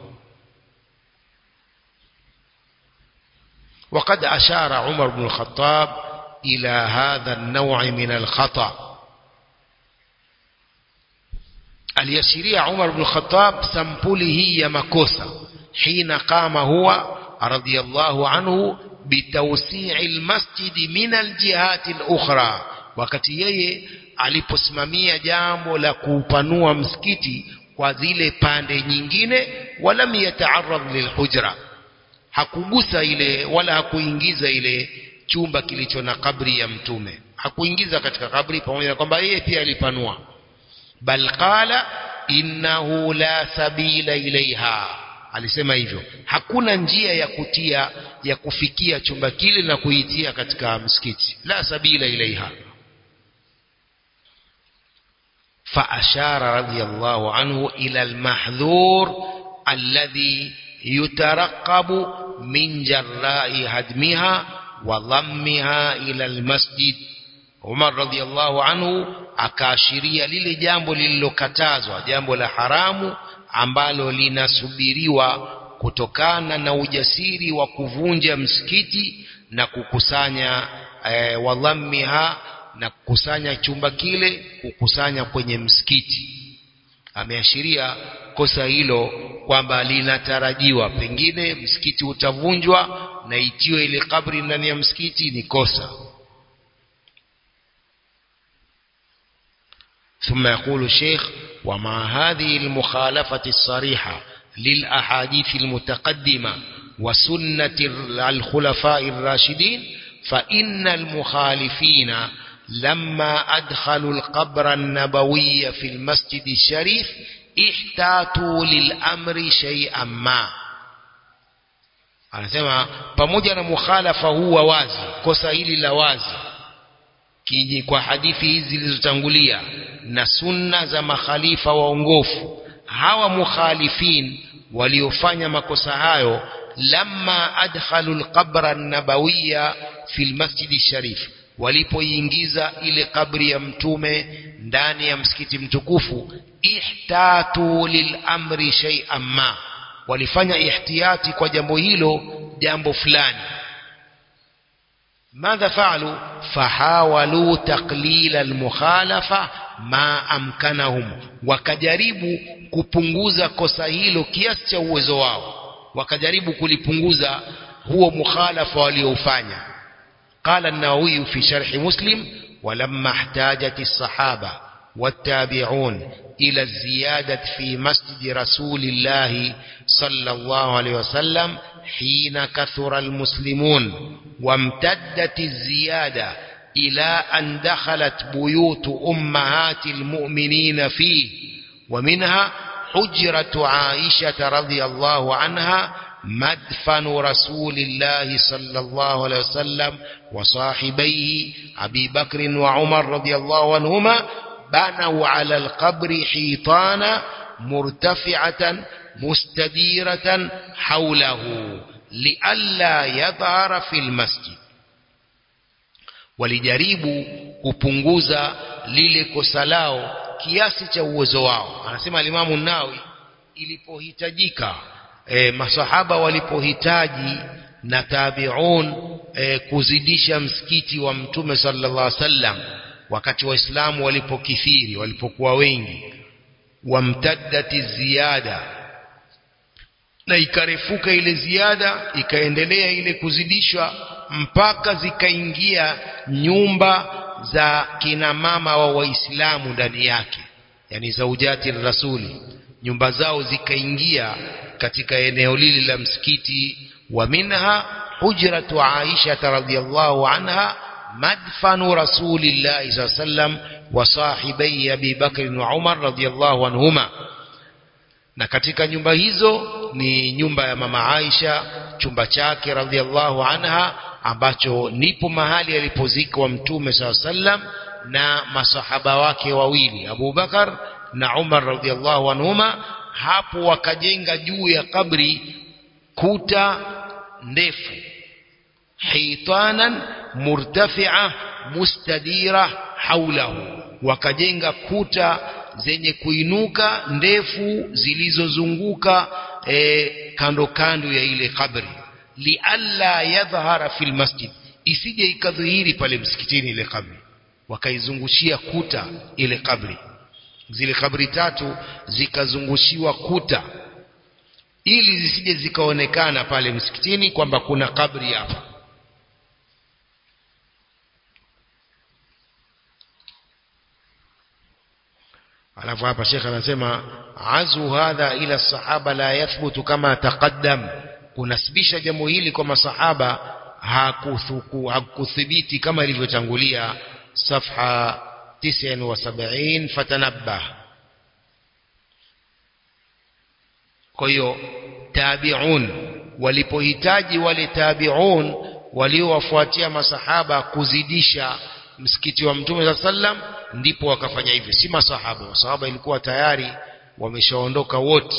وقد أشار عمر بن الخطاب إلى هذا النوع من الخطأ. اليسيرية عمر بن الخطاب سمبله يا مكوسا حين قام هو رضي الله عنه بتوسيع المسجد من الجهات الأخرى، wakati yeye aliposimamia jambo la kuupanua msikiti kwa zile pande nyingine, walam yata'arrad lilhujra, hakugusa ile wala hakuingiza ile chumba kilicho na kabri ya mtume, hakuingiza katika kabri, pamoja na kwamba yeye pia alipanua. Bal qala innahu la sabila ilaiha, alisema hivyo, hakuna njia ya kufikia chumba kile na kuitia katika msikiti, la sabila ilaiha. فأشار رضي الله عنه إلى المحذور الذي يترقب من جراء هدمها وضمها إلى المسجد. Umar radhiallahu anhu akaashiria lile jambo lililokatazwa, jambo la haramu ambalo linasubiriwa kutokana na ujasiri wa kuvunja msikiti na kukusanya wadhammiha, na kukusanya chumba kile, kukusanya kwenye msikiti. Ameashiria kosa hilo kwamba linatarajiwa, pengine msikiti utavunjwa na itiwe ile kabri ndani ya msikiti, ni kosa. ثم يقول الشيخ: ومع هذه المخالفة الصريحة للأحاديث المتقدمة وسنة الخلفاء الراشدين، فإن المخالفين لما أدخلوا القبر النبوي في المسجد الشريف احتاطوا للأمر شيئا ما. anasema pamoja na mukhalafa huwa wazi, kosa hili la wazi kiji kwa hadithi hizi zilizotangulia na sunna za makhalifa waongofu, hawa mukhalifin waliofanya makosa hayo, lamma adkhalu alqabra an-nabawiyya fi almasjid sharif, walipoingiza ile kabri ya mtume ndani ya msikiti mtukufu, ihtatu lilamri shay'an ma, walifanya ihtiyati kwa jambo hilo, jambo fulani. ماذا فعلوا؟ فحاولوا تقليل المخالفة ما أمكنهم, wakajaribu kupunguza kosa hilo kiasi cha uwezo wao, wakajaribu kulipunguza huo mukhalafa waliofanya. قال النووي في شرح مسلم: ولما احتاجت الصحابة والتابعون إلى الزيادة في مسجد رسول الله صلى الله عليه وسلم حين كثر المسلمون وامتدت الزيادة إلى أن دخلت بيوت أمهات المؤمنين فيه، ومنها حجرة عائشة رضي الله عنها مدفن رسول الله صلى الله عليه وسلم وصاحبيه أبي بكر وعمر رضي الله عنهما، بنوا على القبر حيطانا مرتفعة مستديرة حوله لئلا يظهر في المسجد. walijaribu kupunguza lile kosa lao kiasi cha uwezo wao. Anasema Alimamu Nawawi, ilipohitajika masahaba walipohitaji na tabi'un kuzidisha msikiti wa mtume sallallahu alaihi wasallam, wakati waislamu walipokithiri, walipokuwa wengi, wamtaddati ziyada, na ikarefuka ile ziada, ikaendelea ile kuzidishwa mpaka zikaingia nyumba za kina mama wa waislamu ndani yake, yani zaujati rasuli, nyumba zao zikaingia katika eneo lile la msikiti. Wa minha hujratu Aisha radhiyallahu anha madfanu rasulillahi sallallahu alayhi wasallam wa sahibi Abi Bakr wa Umar radhiyallahu anhuma. Na katika nyumba hizo ni nyumba ya mama Aisha, chumba chake radhiyallahu anha, ambacho nipo mahali alipozikwa Mtume sallallahu alayhi wasallam na masahaba wake wawili Abu Bakar na Umar radhiyallahu anhuma. Hapo wakajenga juu ya kabri kuta ndefu, hitanan murtafi'a mustadira haulahu, wakajenga kuta zenye kuinuka ndefu zilizozunguka kando kando ya ile kabri, lialla yadhhara fil masjid, isije ikadhihiri pale msikitini ile kabri. Wakaizungushia kuta ile kabri, zile kabri tatu zikazungushiwa kuta ili zisije zikaonekana pale msikitini kwamba kuna kabri hapa. Alafu hapa Sheikh anasema azu hadha ila sahaba la yathbutu kama taqaddam, kunasibisha jambo hili kwa masahaba hakuthibiti kama ilivyotangulia. Safha 79 fatanabbah. Kwa hiyo tabi'un walipohitaji wale tabi'un waliowafuatia masahaba kuzidisha msikiti wa Mtume sallam, ndipo wakafanya hivyo, si masahaba. Masahaba ilikuwa tayari wameshaondoka wote.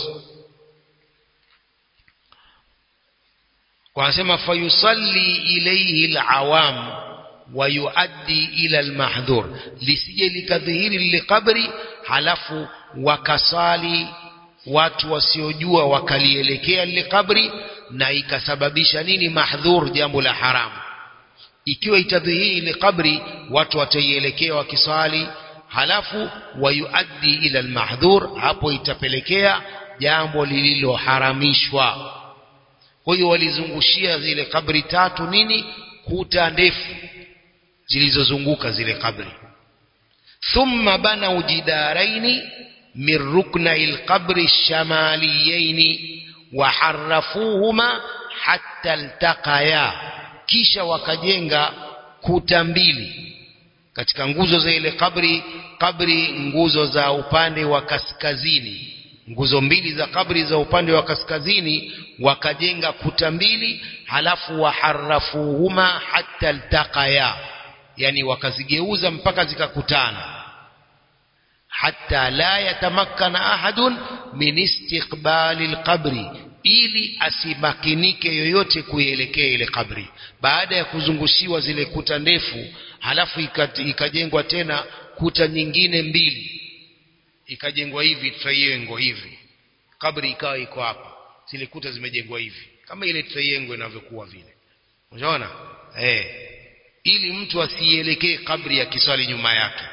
Kwa sema fayusalli ilayhi alawam wa yuaddi ila almahdhur, lisije likadhihiri lile kabri halafu wakasali watu wasiojua wakalielekea lile kabri na ikasababisha nini? Mahdhur, jambo la haramu. Ikiwa itadhihiri ile kabri watu wataielekea wakisali, halafu wayuaddi ila almahdhur, hapo itapelekea jambo lililoharamishwa. Kwa hiyo walizungushia zile kabri tatu nini? Kuta ndefu zilizozunguka zile kabri. Thumma banau jidaraini min ruknai alqabri shamaliyaini wa harrafuhuma hatta altaqaya, kisha wakajenga kuta mbili katika nguzo za ile kabri, nguzo za upande wa kaskazini, nguzo mbili za kabri za upande wa kaskazini wakajenga kuta mbili, halafu waharrafuhuma hatta altaqaya, yani wakazigeuza mpaka zikakutana. Hatta la yatamakkana ahadun min istiqbali alqabri, ili asimakinike yoyote kuelekea ile kabri. Baada ya kuzungushiwa zile kuta ndefu, halafu ikajengwa tena kuta nyingine mbili, ikajengwa hivi triangle hivi, kabri ikawa iko hapa, zile kuta zimejengwa hivi kama ile triangle inavyokuwa vile, unaona ili mtu asielekee kabri ya kisali nyuma yake.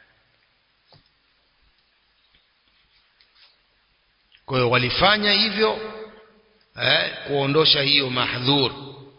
Kwa hiyo walifanya hivyo kuondosha hiyo mahdhur.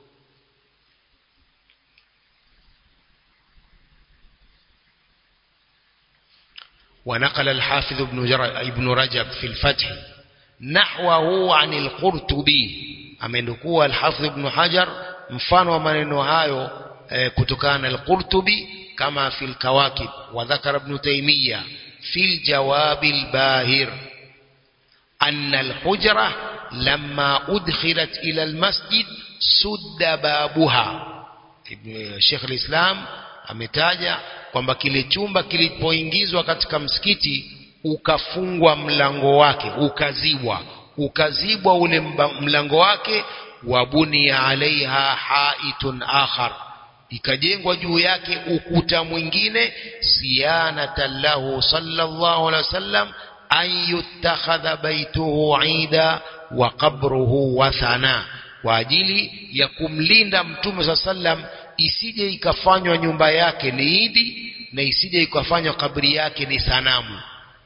ونقل الحافظ ابن رجب في الفتح نحوه عن القرطبي, amenukua الحافظ ابن حجر mfano wa maneno hayo kutokana al-Qurtubi kama fi al-Kawakib. Wa dhakara ibn Taymiyyah fi al-Jawab al-Bahir anna al-hujra lamma udkhilat ila al-masjid sudda babuha. Sheikh al-Islam ametaja kwamba kile chumba kilipoingizwa katika msikiti ukafungwa mlango wake, ukazibwa ule mlango wake. Wabuniya alaiha haitun akhar, ikajengwa juu yake ukuta mwingine. Siyanatan lahu sallallahu alaihi wasallam an yutakhadha baituhu ida wa qabruhu wathana, kwa ajili ya kumlinda Mtume sallallahu alaihi wasallam isije ikafanywa nyumba yake ni idi na isije ikafanywa kabri yake ni sanamu.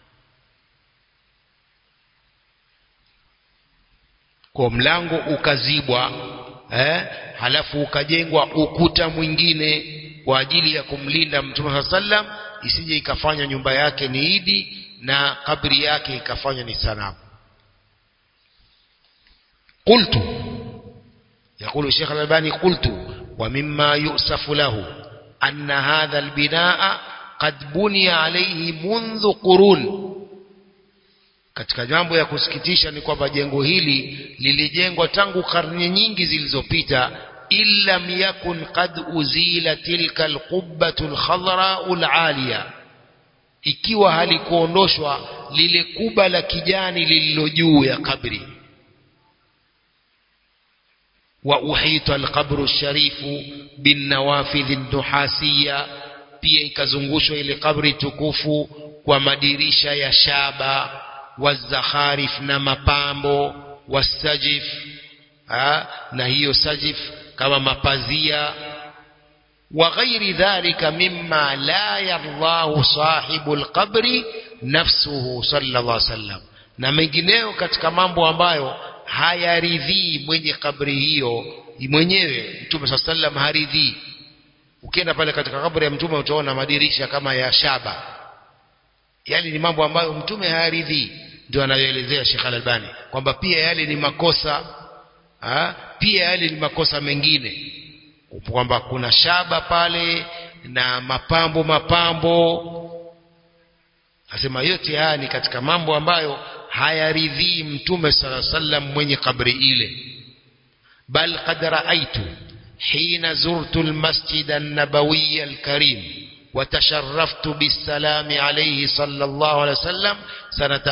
Kwa mlango ukazibwa halafu ukajengwa ukuta mwingine kwa ajili ya kumlinda Mtume sallam isije ikafanywa nyumba yake ni idi na kabri yake ikafanywa ni sanamu. قلت يقول الشيخ الألباني قلت ومما يؤسف له anna hadha albinaa qad buniya alayhi mundhu qurun. Katika jambo ya kusikitisha ni kwamba jengo hili lilijengwa tangu karne nyingi zilizopita, illa yakun qad uzila tilka alqubbatu alkhadra'u alaliya, ikiwa halikuondoshwa lile kuba la kijani lililo juu ya kabri. Wa uhita alqabru alsharifu bin nawafidh an-nuhasiyya, pia ikazungushwa ile kabri tukufu kwa madirisha ya shaba, wazakharif na mapambo, wasajif na hiyo sajif kama mapazia, wa ghairi dhalika mimma la yardahu sahibul qabri nafsuhu sallallahu alaihi wasallam, na mengineo katika mambo ambayo hayaridhii mwenye kabri hiyo mwenyewe. Mtume sallallahu alaihi wasallam haridhii. Ukienda pale katika kabri ya mtume utaona madirisha kama ya shaba, yale ni mambo ambayo mtume hayaridhii. Ndio anayoelezea Sheikh Al-Albani kwamba pia yale ni makosa, pia yale ni makosa mengine, kwamba kuna shaba pale na mapambo. Asema yote haya ni katika mambo ambayo hayaridhii mtume sallallahu alaihi wasallam mwenye kabri ile. Bal qad ra'aytu hina zurtu al-masjid an-nabawi al-karim وتشرفت بالسلام عليه صلى الله عليه وسلم سنة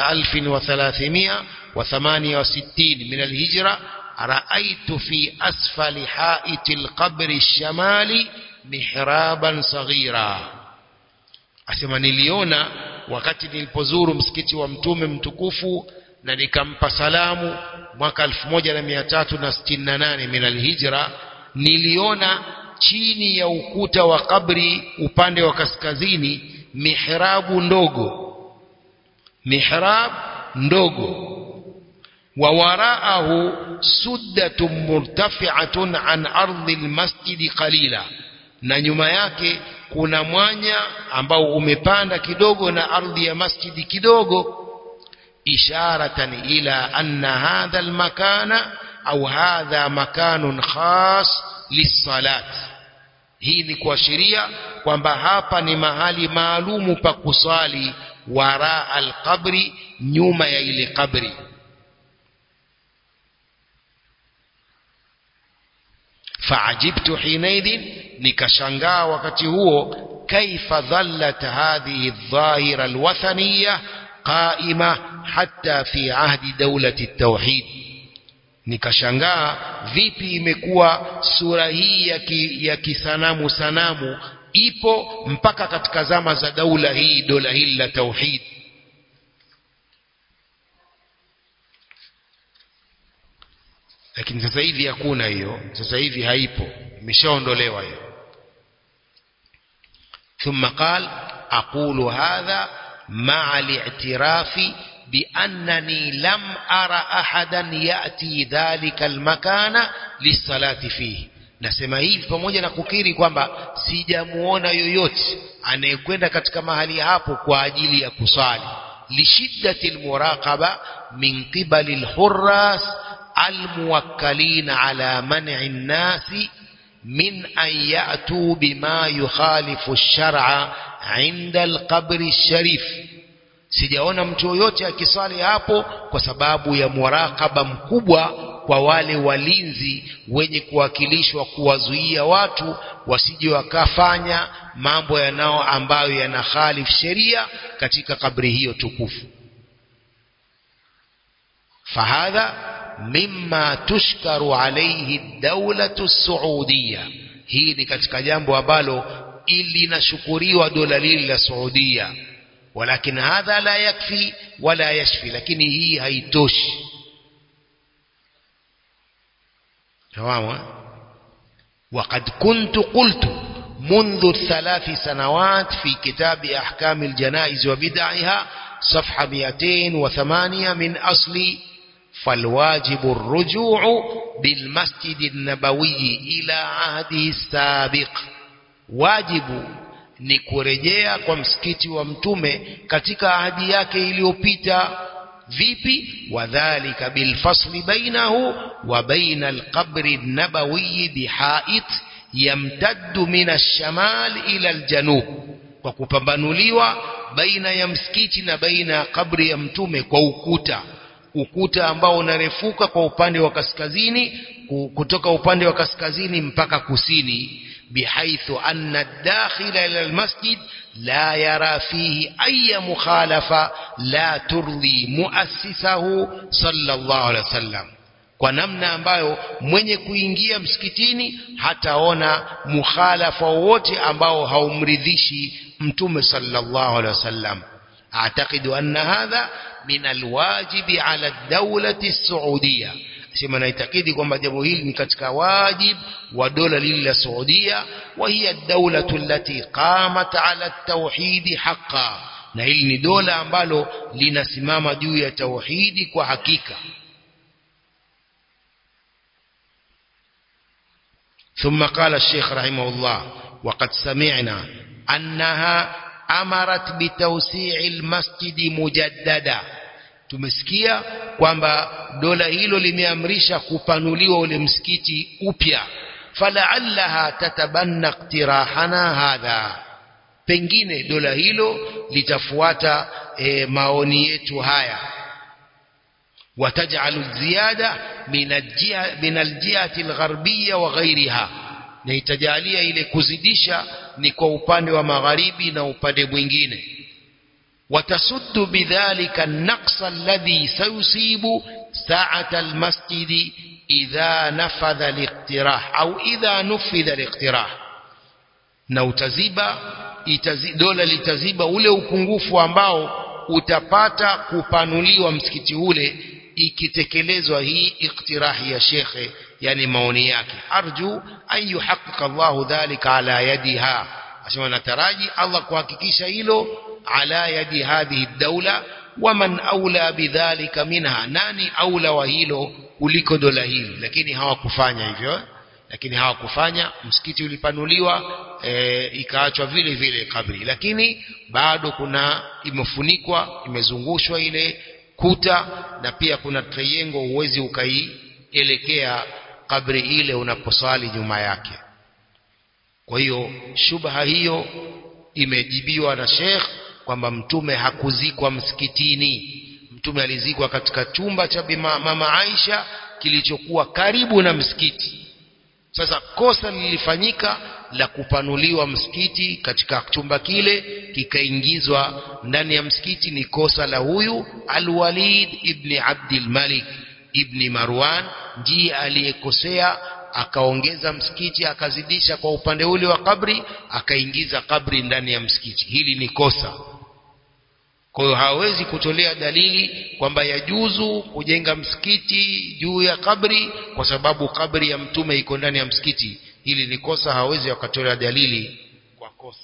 1368 من الهجرة، رأيت في أسفل حائط القبر الشمالي محرابا صغيرا. asema niliona wakati nilipozuru msikiti wa mtume mtukufu na nikampa salamu mwaka 1368 min al-hijra, niliona chini ya ukuta wa kabri upande wa kaskazini mihrab ndogo, wa waraahu suddatun murtafi'atun an ardi almasjid qalila, na nyuma yake kuna mwanya ambao umepanda kidogo na ardhi ya masjidi kidogo, isharatan ila anna hadha almakana au hadha makanun khas lisalat. Hii ni kuashiria kwamba hapa ni mahali maalumu pa kusali wara alqabri, nyuma ya ile kabri. Faajibtu hinaidhin, nikashangaa wakati huo, kaifa dhallat hadhihi adh-dhahira alwathaniya qaima hatta fi ahdi dawlati at-tauhid. Nikashangaa vipi imekuwa sura hii ya kisanamu ipo mpaka katika zama za dola hili la tauhid. Lakini sasa hivi hakuna hiyo, sasa hivi haipo, imeshaondolewa hiyo. ثم قال أقول هذا مع الاعتراف بأنني لم أرى أحدا يأتي ذلك المكان للصلاة فيه. Nasema hivi pamoja na kukiri kwamba sijamuona yoyote anayekwenda katika mahali hapo kwa ajili ya kusali, lishiddati almuraqaba min qibali alhurras almuwakkalin ala man'i an-nasi min an ya'tu bima yukhalifu ash-shar'a 'inda al-qabri ash-sharif. Sijaona mtu yoyote akisali hapo kwa sababu ya muraqaba mkubwa kwa wale walinzi wenye kuwakilishwa kuwazuia watu wasije wakafanya mambo yanao ambayo yanakhalif sheria katika kabri hiyo tukufu. Fahadha mimma tushkaru alayhi ad-dawlatu as-saudiyya, hii ni katika jambo ambalo linashukuriwa dola lile la Saudia. Walakin hadha la yakfi wala yashfi, lakini hii haitoshi. تمام. وقد كنت قلت منذ 3 سنوات في كتاب أحكام الجنائز وبدعها صفحة 208 من أصل: فالواجب الرجوع بالمسجد النبوي إلى عهده السابق. واجب ni kurejea kwa msikiti wa mtume katika ahadi yake iliyopita. Vipi? wadhālika bilfasli bainahu wa baina alqabri an-nabawi bihait yamtaddu min ash-shamal ila al-janub, kwa kupambanuliwa baina ya msikiti na baina ya kabri ya mtume kwa ukuta ambao unarefuka kwa upande wa kaskazini, kutoka upande wa kaskazini mpaka kusini, bihaithu anna ad-dakhila ila al-masjid la yara fihi ay mukhalafa la turdi muassisahu sallallahu alaihi wasallam, kwa namna ambayo mwenye kuingia msikitini hataona mukhalafa wote ambao haumridhishi mtume sallallahu alaihi wasallam. Aatakidu anna hadha min alwajibi ala ad-dawlati as-saudiya, sema naitakidi kwamba jambo hili ni katika wajib wa dola lile la Saudia, wa hiya ad-dawlatu allati qamat ala at-tauhid haqqan, na hili ni dola ambalo linasimama juu ya tauhidi kwa hakika. ثم قال الشيخ رحمه الله وقد سمعنا أنها أمرت بتوسيع المسجد مجددا. Tumesikia kwamba dola hilo limeamrisha kupanuliwa ule msikiti upya. Fala'allaha tatabanna iqtirahana hadha, pengine dola hilo litafuata maoni yetu haya. Wataj'alu ziyada min aljihati algharbiyya wa ghayriha, na itajalia ile kuzidisha ni kwa upande wa magharibi na upande mwingine. Watasuddu bidhalika an-naqsa alladhi sayusibu sa'ata al-masjid idha nafadha al-iqtirah au idha nufidha al-iqtirah, na utaziba dola litaziba ule upungufu ambao utapata kupanuliwa msikiti ule ikitekelezwa hii iktirahi ya shekhe, yani maoni yake. Arju an yuhaqqiqa Allahu dhalika ala yadiha, asema nataraji Allah kuhakikisha hilo ala yadi hadhihi ad-dawla. Wa man aula bidhalika minha, nani aula wa hilo kuliko dola hili? Lakini hawakufanya hivyo, msikiti ulipanuliwa ikaachwa vile vile kabri, lakini bado kuna imefunikwa, imezungushwa ile kuta, na pia kuna triangle uwezi ukaielekea kabri ile unaposali nyuma yake. Kwa hiyo shubha hiyo imejibiwa na Sheikh kwamba mtume hakuzikwa msikitini, mtume alizikwa katika chumba cha mama Aisha kilichokuwa karibu na msikiti. Sasa kosa lilifanyika la kupanuliwa msikiti katika chumba kile kikaingizwa ndani ya msikiti, ni kosa la huyu Al-Walid ibn Abdul Malik ibn Marwan, ndiye aliyekosea, akaongeza msikiti akazidisha kwa upande ule wa kabri, akaingiza kabri ndani ya msikiti. Hili ni kosa. Kwa hiyo hawezi kutolea dalili kwamba yajuzu kujenga msikiti juu ya kabri kwa sababu kabri ya mtume iko ndani ya msikiti. Hili ni kosa, hawezi wakatolea dalili kwa kosa.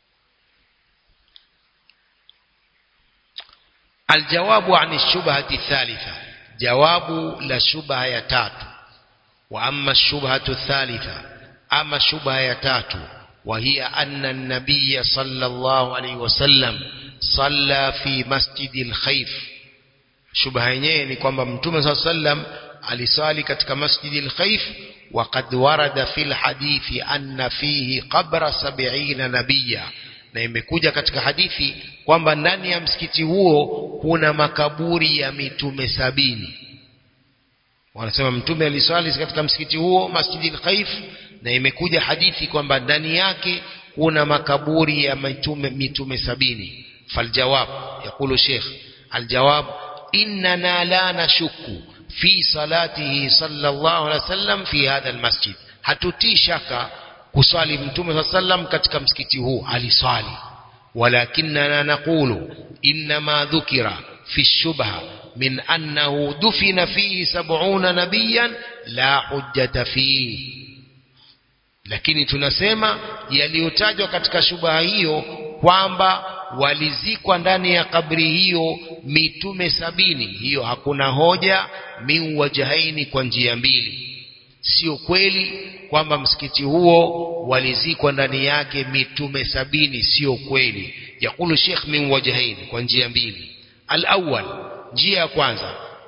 Aljawabu ani shubhati thalitha, jawabu la shubha ya tatu. Wa amma shubhatu thalitha, ama shubha ya tatu, wa hiya anna an-nabiy sallallahu alayhi wasallam salla fi masjidil Khayf. Shubha yenyewe ni kwamba mtume sallallahu alayhi wasallam alisali katika masjidil Khayf, wa qad warada fil hadithi anna fihi qabra 70 nabiyya, na imekuja katika hadithi kwamba ndani ya msikiti huo kuna makaburi ya mitume 70. Wanasema mtume alisali katika msikiti huo masjidil Khayf, na imekuja hadithi kwamba ndani yake kuna makaburi ya mitume 70. فالجواب يقول الشيخ الجواب إننا لا نشك في صلاته صلى الله عليه وسلم في هذا المسجد. hatutii shaka kusali mtume صلى الله عليه وسلم katika msikiti huu alisali, walakinna naqulu inma dhukira fi الشبهة min annahu dufina fihi 70 nabiyyan la hujjata fihi, lakini tunasema yaliyotajwa katika shubha hiyo kwamba walizikwa ndani ya kabri hiyo mitume 70, hiyo hakuna hoja min wajhaini, kwa njia mbili. Sio kweli kwamba msikiti huo walizikwa ndani yake mitume 70, sio kweli. Yakulu Sheikh min wajhaini, kwa njia mbili. Al-awwal, njia ya kwanza,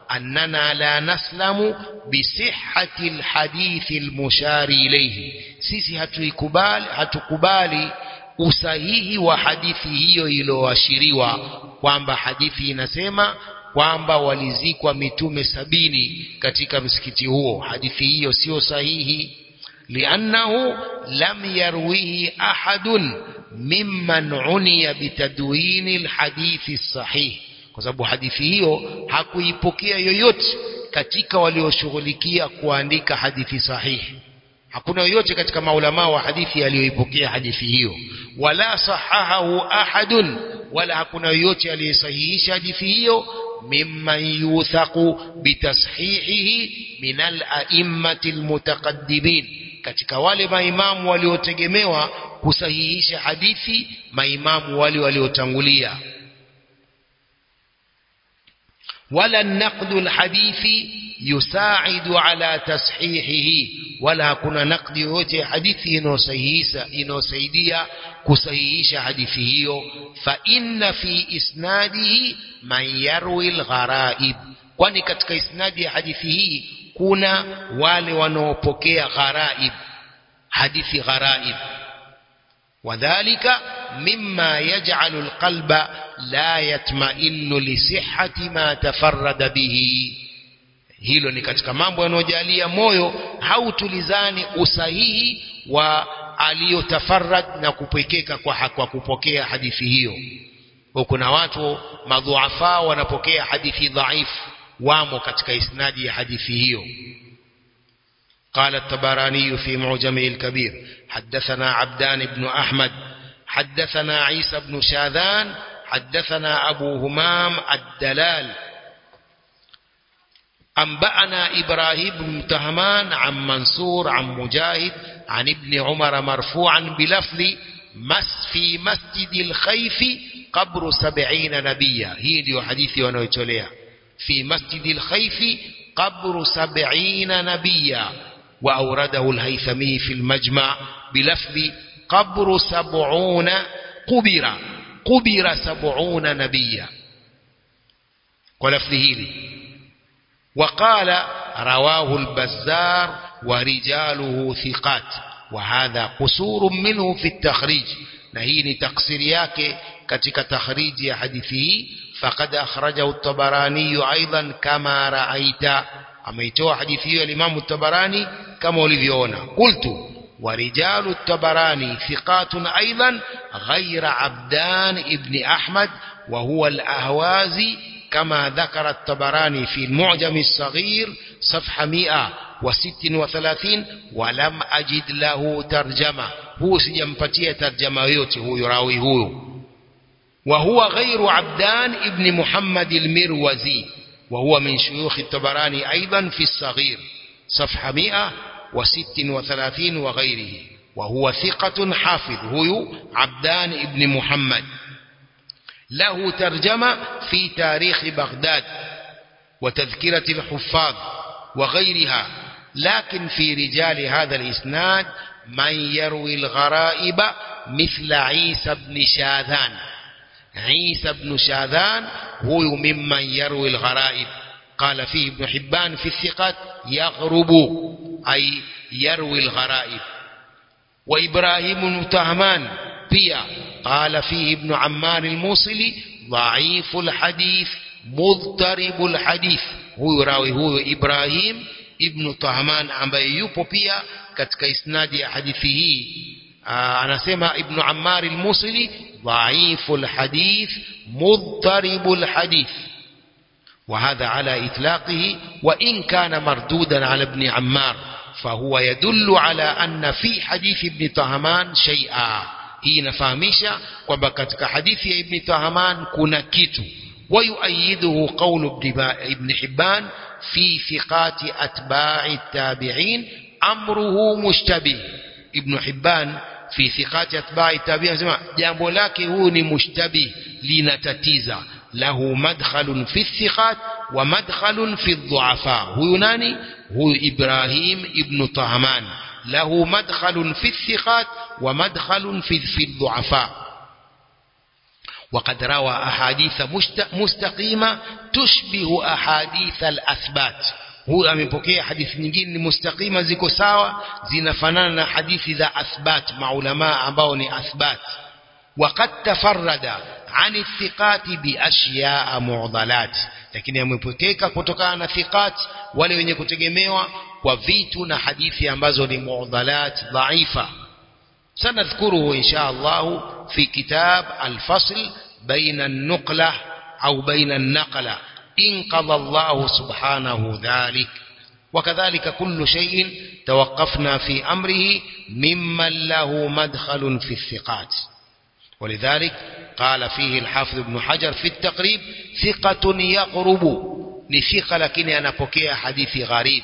أننا لا نسلم بصحة الحديث المشار إليه sisi hatukubali usahihi wa hadithi hiyo iliyoashiriwa kwamba hadithi inasema kwamba walizikwa mitume 70 katika msikiti huo. Hadithi hiyo sio sahihi, liannahu lam yarwihi ahadun mimman uniya bitadwini alhadithi sahih, kwa sababu hadithi hiyo hakuipokea yoyote katika walioshughulikia kuandika hadithi sahihi. Hakuna yoyote katika maulama wa hadithi aliyoipokea hadithi hiyo. Wala sahahahu ahadun, wala hakuna yoyote aliyesahihisha hadithi hiyo mimman yuthaqu bitashihihi min al-a'immati al-mutaqaddimin, katika wale maimamu waliotegemewa kusahihisha hadithi, maimamu wale waliotangulia. ولا النقد الحديثي يساعد على تصحيحه، ولا كنا نقد yote hadithi inosaidia kusahihisha hadithi hiyo. fa inna fi isnadihi man yarwi al-gharaib, kwani katika isnadi ya hadithi hii kuna wale wanaopokea gharaib, hadithi gharaib. وذلك مما يجعل القلب لا يطمئن لصحة ما تفرد به. hilo ni katika mambo yanojalia moyo hautulizani usahihi wa aliyotafarrad na kupekeka kwa kupokea hadithi hiyo. Kuna watu madhuafa wanapokea hadithi dhaifu, wamo katika isnadi ya hadithi hiyo. قال الطبراني في معجمه الكبير حدثنا عبدان بن أحمد حدثنا عيسى بن شاذان حدثنا أبو همام الدلال أنبأنا إبراهيم بن تهمان عن منصور عن مجاهد عن ابن عمر مرفوعا بلفظ في مسجد الخيف قبر 70 نبيا. هي دي حديثي ونويتوليها في مسجد الخيف قبر 70 نبيا. وأورده الهيثمي في المجمع بلفظ قبر 70 قبر 70 نبيا ولفظه لي. وقال رواه البزار ورجاله ثقات، وهذا قصور منه في التخريج، نهيني تقصير yake katika takhriji ya hadithi hii. فقد أخرجه الطبراني أيضا كما رأيت، ameitoa hadithi hiyo Imam Tabarani kama ulivyoona. Qultu wa rijalu Tabarani thiqatun aidan ghayra Abdan ibn Ahmad wa huwa al-Ahwazi kama dhakara Tabarani fi al-Mu'jam as-Saghir صفحة 136 ولم أجد له ترجمة. هو sijampatia tarjama yote huyo rawi huyo. وهو غير عبدان ابن محمد المروزي وهو من شيوخ الطبراني أيضا في الصغير صفحة 136 وغيره، وهو ثقة حافظ. هو عبدان ابن محمد له ترجمة في تاريخ بغداد وتذكرة الحفاظ وغيرها، لكن في رجال هذا الإسناد من يروي الغرائب مثل عيسى بن شاذان. عيسى بن شاذان هو ممن يروي الغرائب. قال فيه ابن حبان في الثقات يغرب أي يروي الغرائب. وإبراهيم بن تهمان بيا قال فيه ابن عمار الموصلي ضعيف الحديث مضطرب الحديث. هو راوي هو إبراهيم ابن طهمان ambaye yupo pia katika isnadi ya hadithi hii. Anasema Ibn Ammar al-Musili ضعيف الحديث مضطرب الحديث، وهذا على إطلاقه، وإن كان مردودا على ابن عمار فهو يدل على أن في حديث ابن طهمان شيئا. hii inafahamisha kwamba katika hadithi ya Ibn Tahman kuna kitu. ويؤيده قول ابن حبان في ثقات أتباع التابعين أمره مشتبه. ابن حبان في ثقات أتباع التابعين يسمى jambo lake huu ni mushtabih, linatatiza. له مدخل في الثقات ومدخل في الضعفاء. هو nani؟ هو إبراهيم ابن طهمان، له مدخل في الثقات ومدخل في الضعفاء. وقد روى أحاديث مستقيمة تشبه أحاديث الأثبات. هو amepokea hadithi nyingine ni mustaqima ziko sawa zinafanana na hadithi za athbat maulama ambao ni athbat. وقد تفرد عن الثقات بأشياء معضلات, lakini amepokeka kutokana na thiqat wale wenye kutegemewa kwa vitu na hadithi ambazo ni mu'dalat dhaifa. سنذكره إن شاء الله في كتاب الفصل بين النقلة أو بين النقلة إن قضى الله سبحانه ذلك. وكذلك كل شيء توقفنا في أمره ممن له مدخل في الثقات. ولذلك قال فيه الحافظ ابن حجر في التقريب ثقة يغرب, نثقة لكن ينبكي حديث غريب.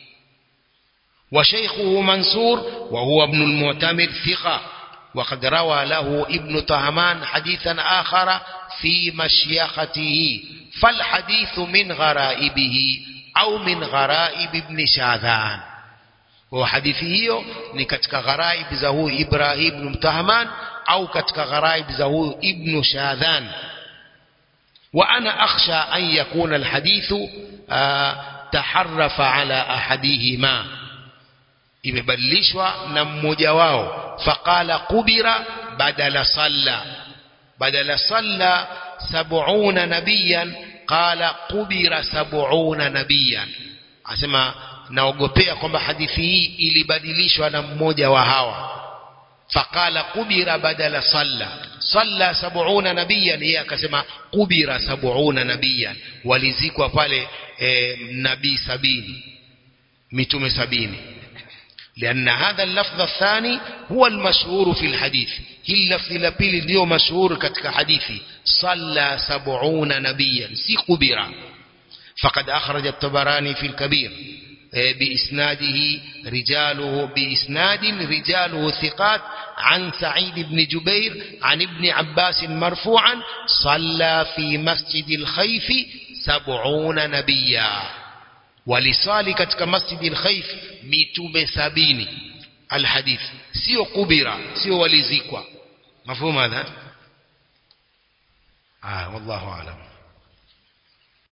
وشيخه منصور وهو ابن المعتمر ثقة, وقد روى له ابن طهمان حديثا آخر في مشيخته, فالحديث من غرائبه أو من غرائب ابن شاذان. وحديثه لكتك غرائب زهو إبراهيم بن طهمان أو كتك غرائب زهو ابن شاذان. وأنا أخشى أن يكون الحديث تحرف على أحدهما, imebadilishwa na mmoja wao. Faqala qubira badala salla 70 nabiyan qala qubira 70 nabiyan. Asema naogopea kwamba hadithi hii ilibadilishwa na mmoja wa hawa. Faqala qubira badala salla 70 nabiyan, yeye akasema qubira 70 nabiyan, walizikwa pale nabii 70 mitume 70. لأن هذا اللفظ الثاني هو المشهور في الحديث. هي اللفظ الأبيل اليوم مشهور كتك حديثي صلى 70 نبيا سي قبرا. فقد أخرج الطبراني في الكبير بإسناد رجاله ثقات عن سعيد بن جبير عن ابن عباس مرفوعا صلى في مسجد الخيف 70 نبيا, walisali katika masjid al-Khayf mitume 70. Alhadith sio kubira, sio walizikwa. Mafhumu hadha? Wallahu a'lam.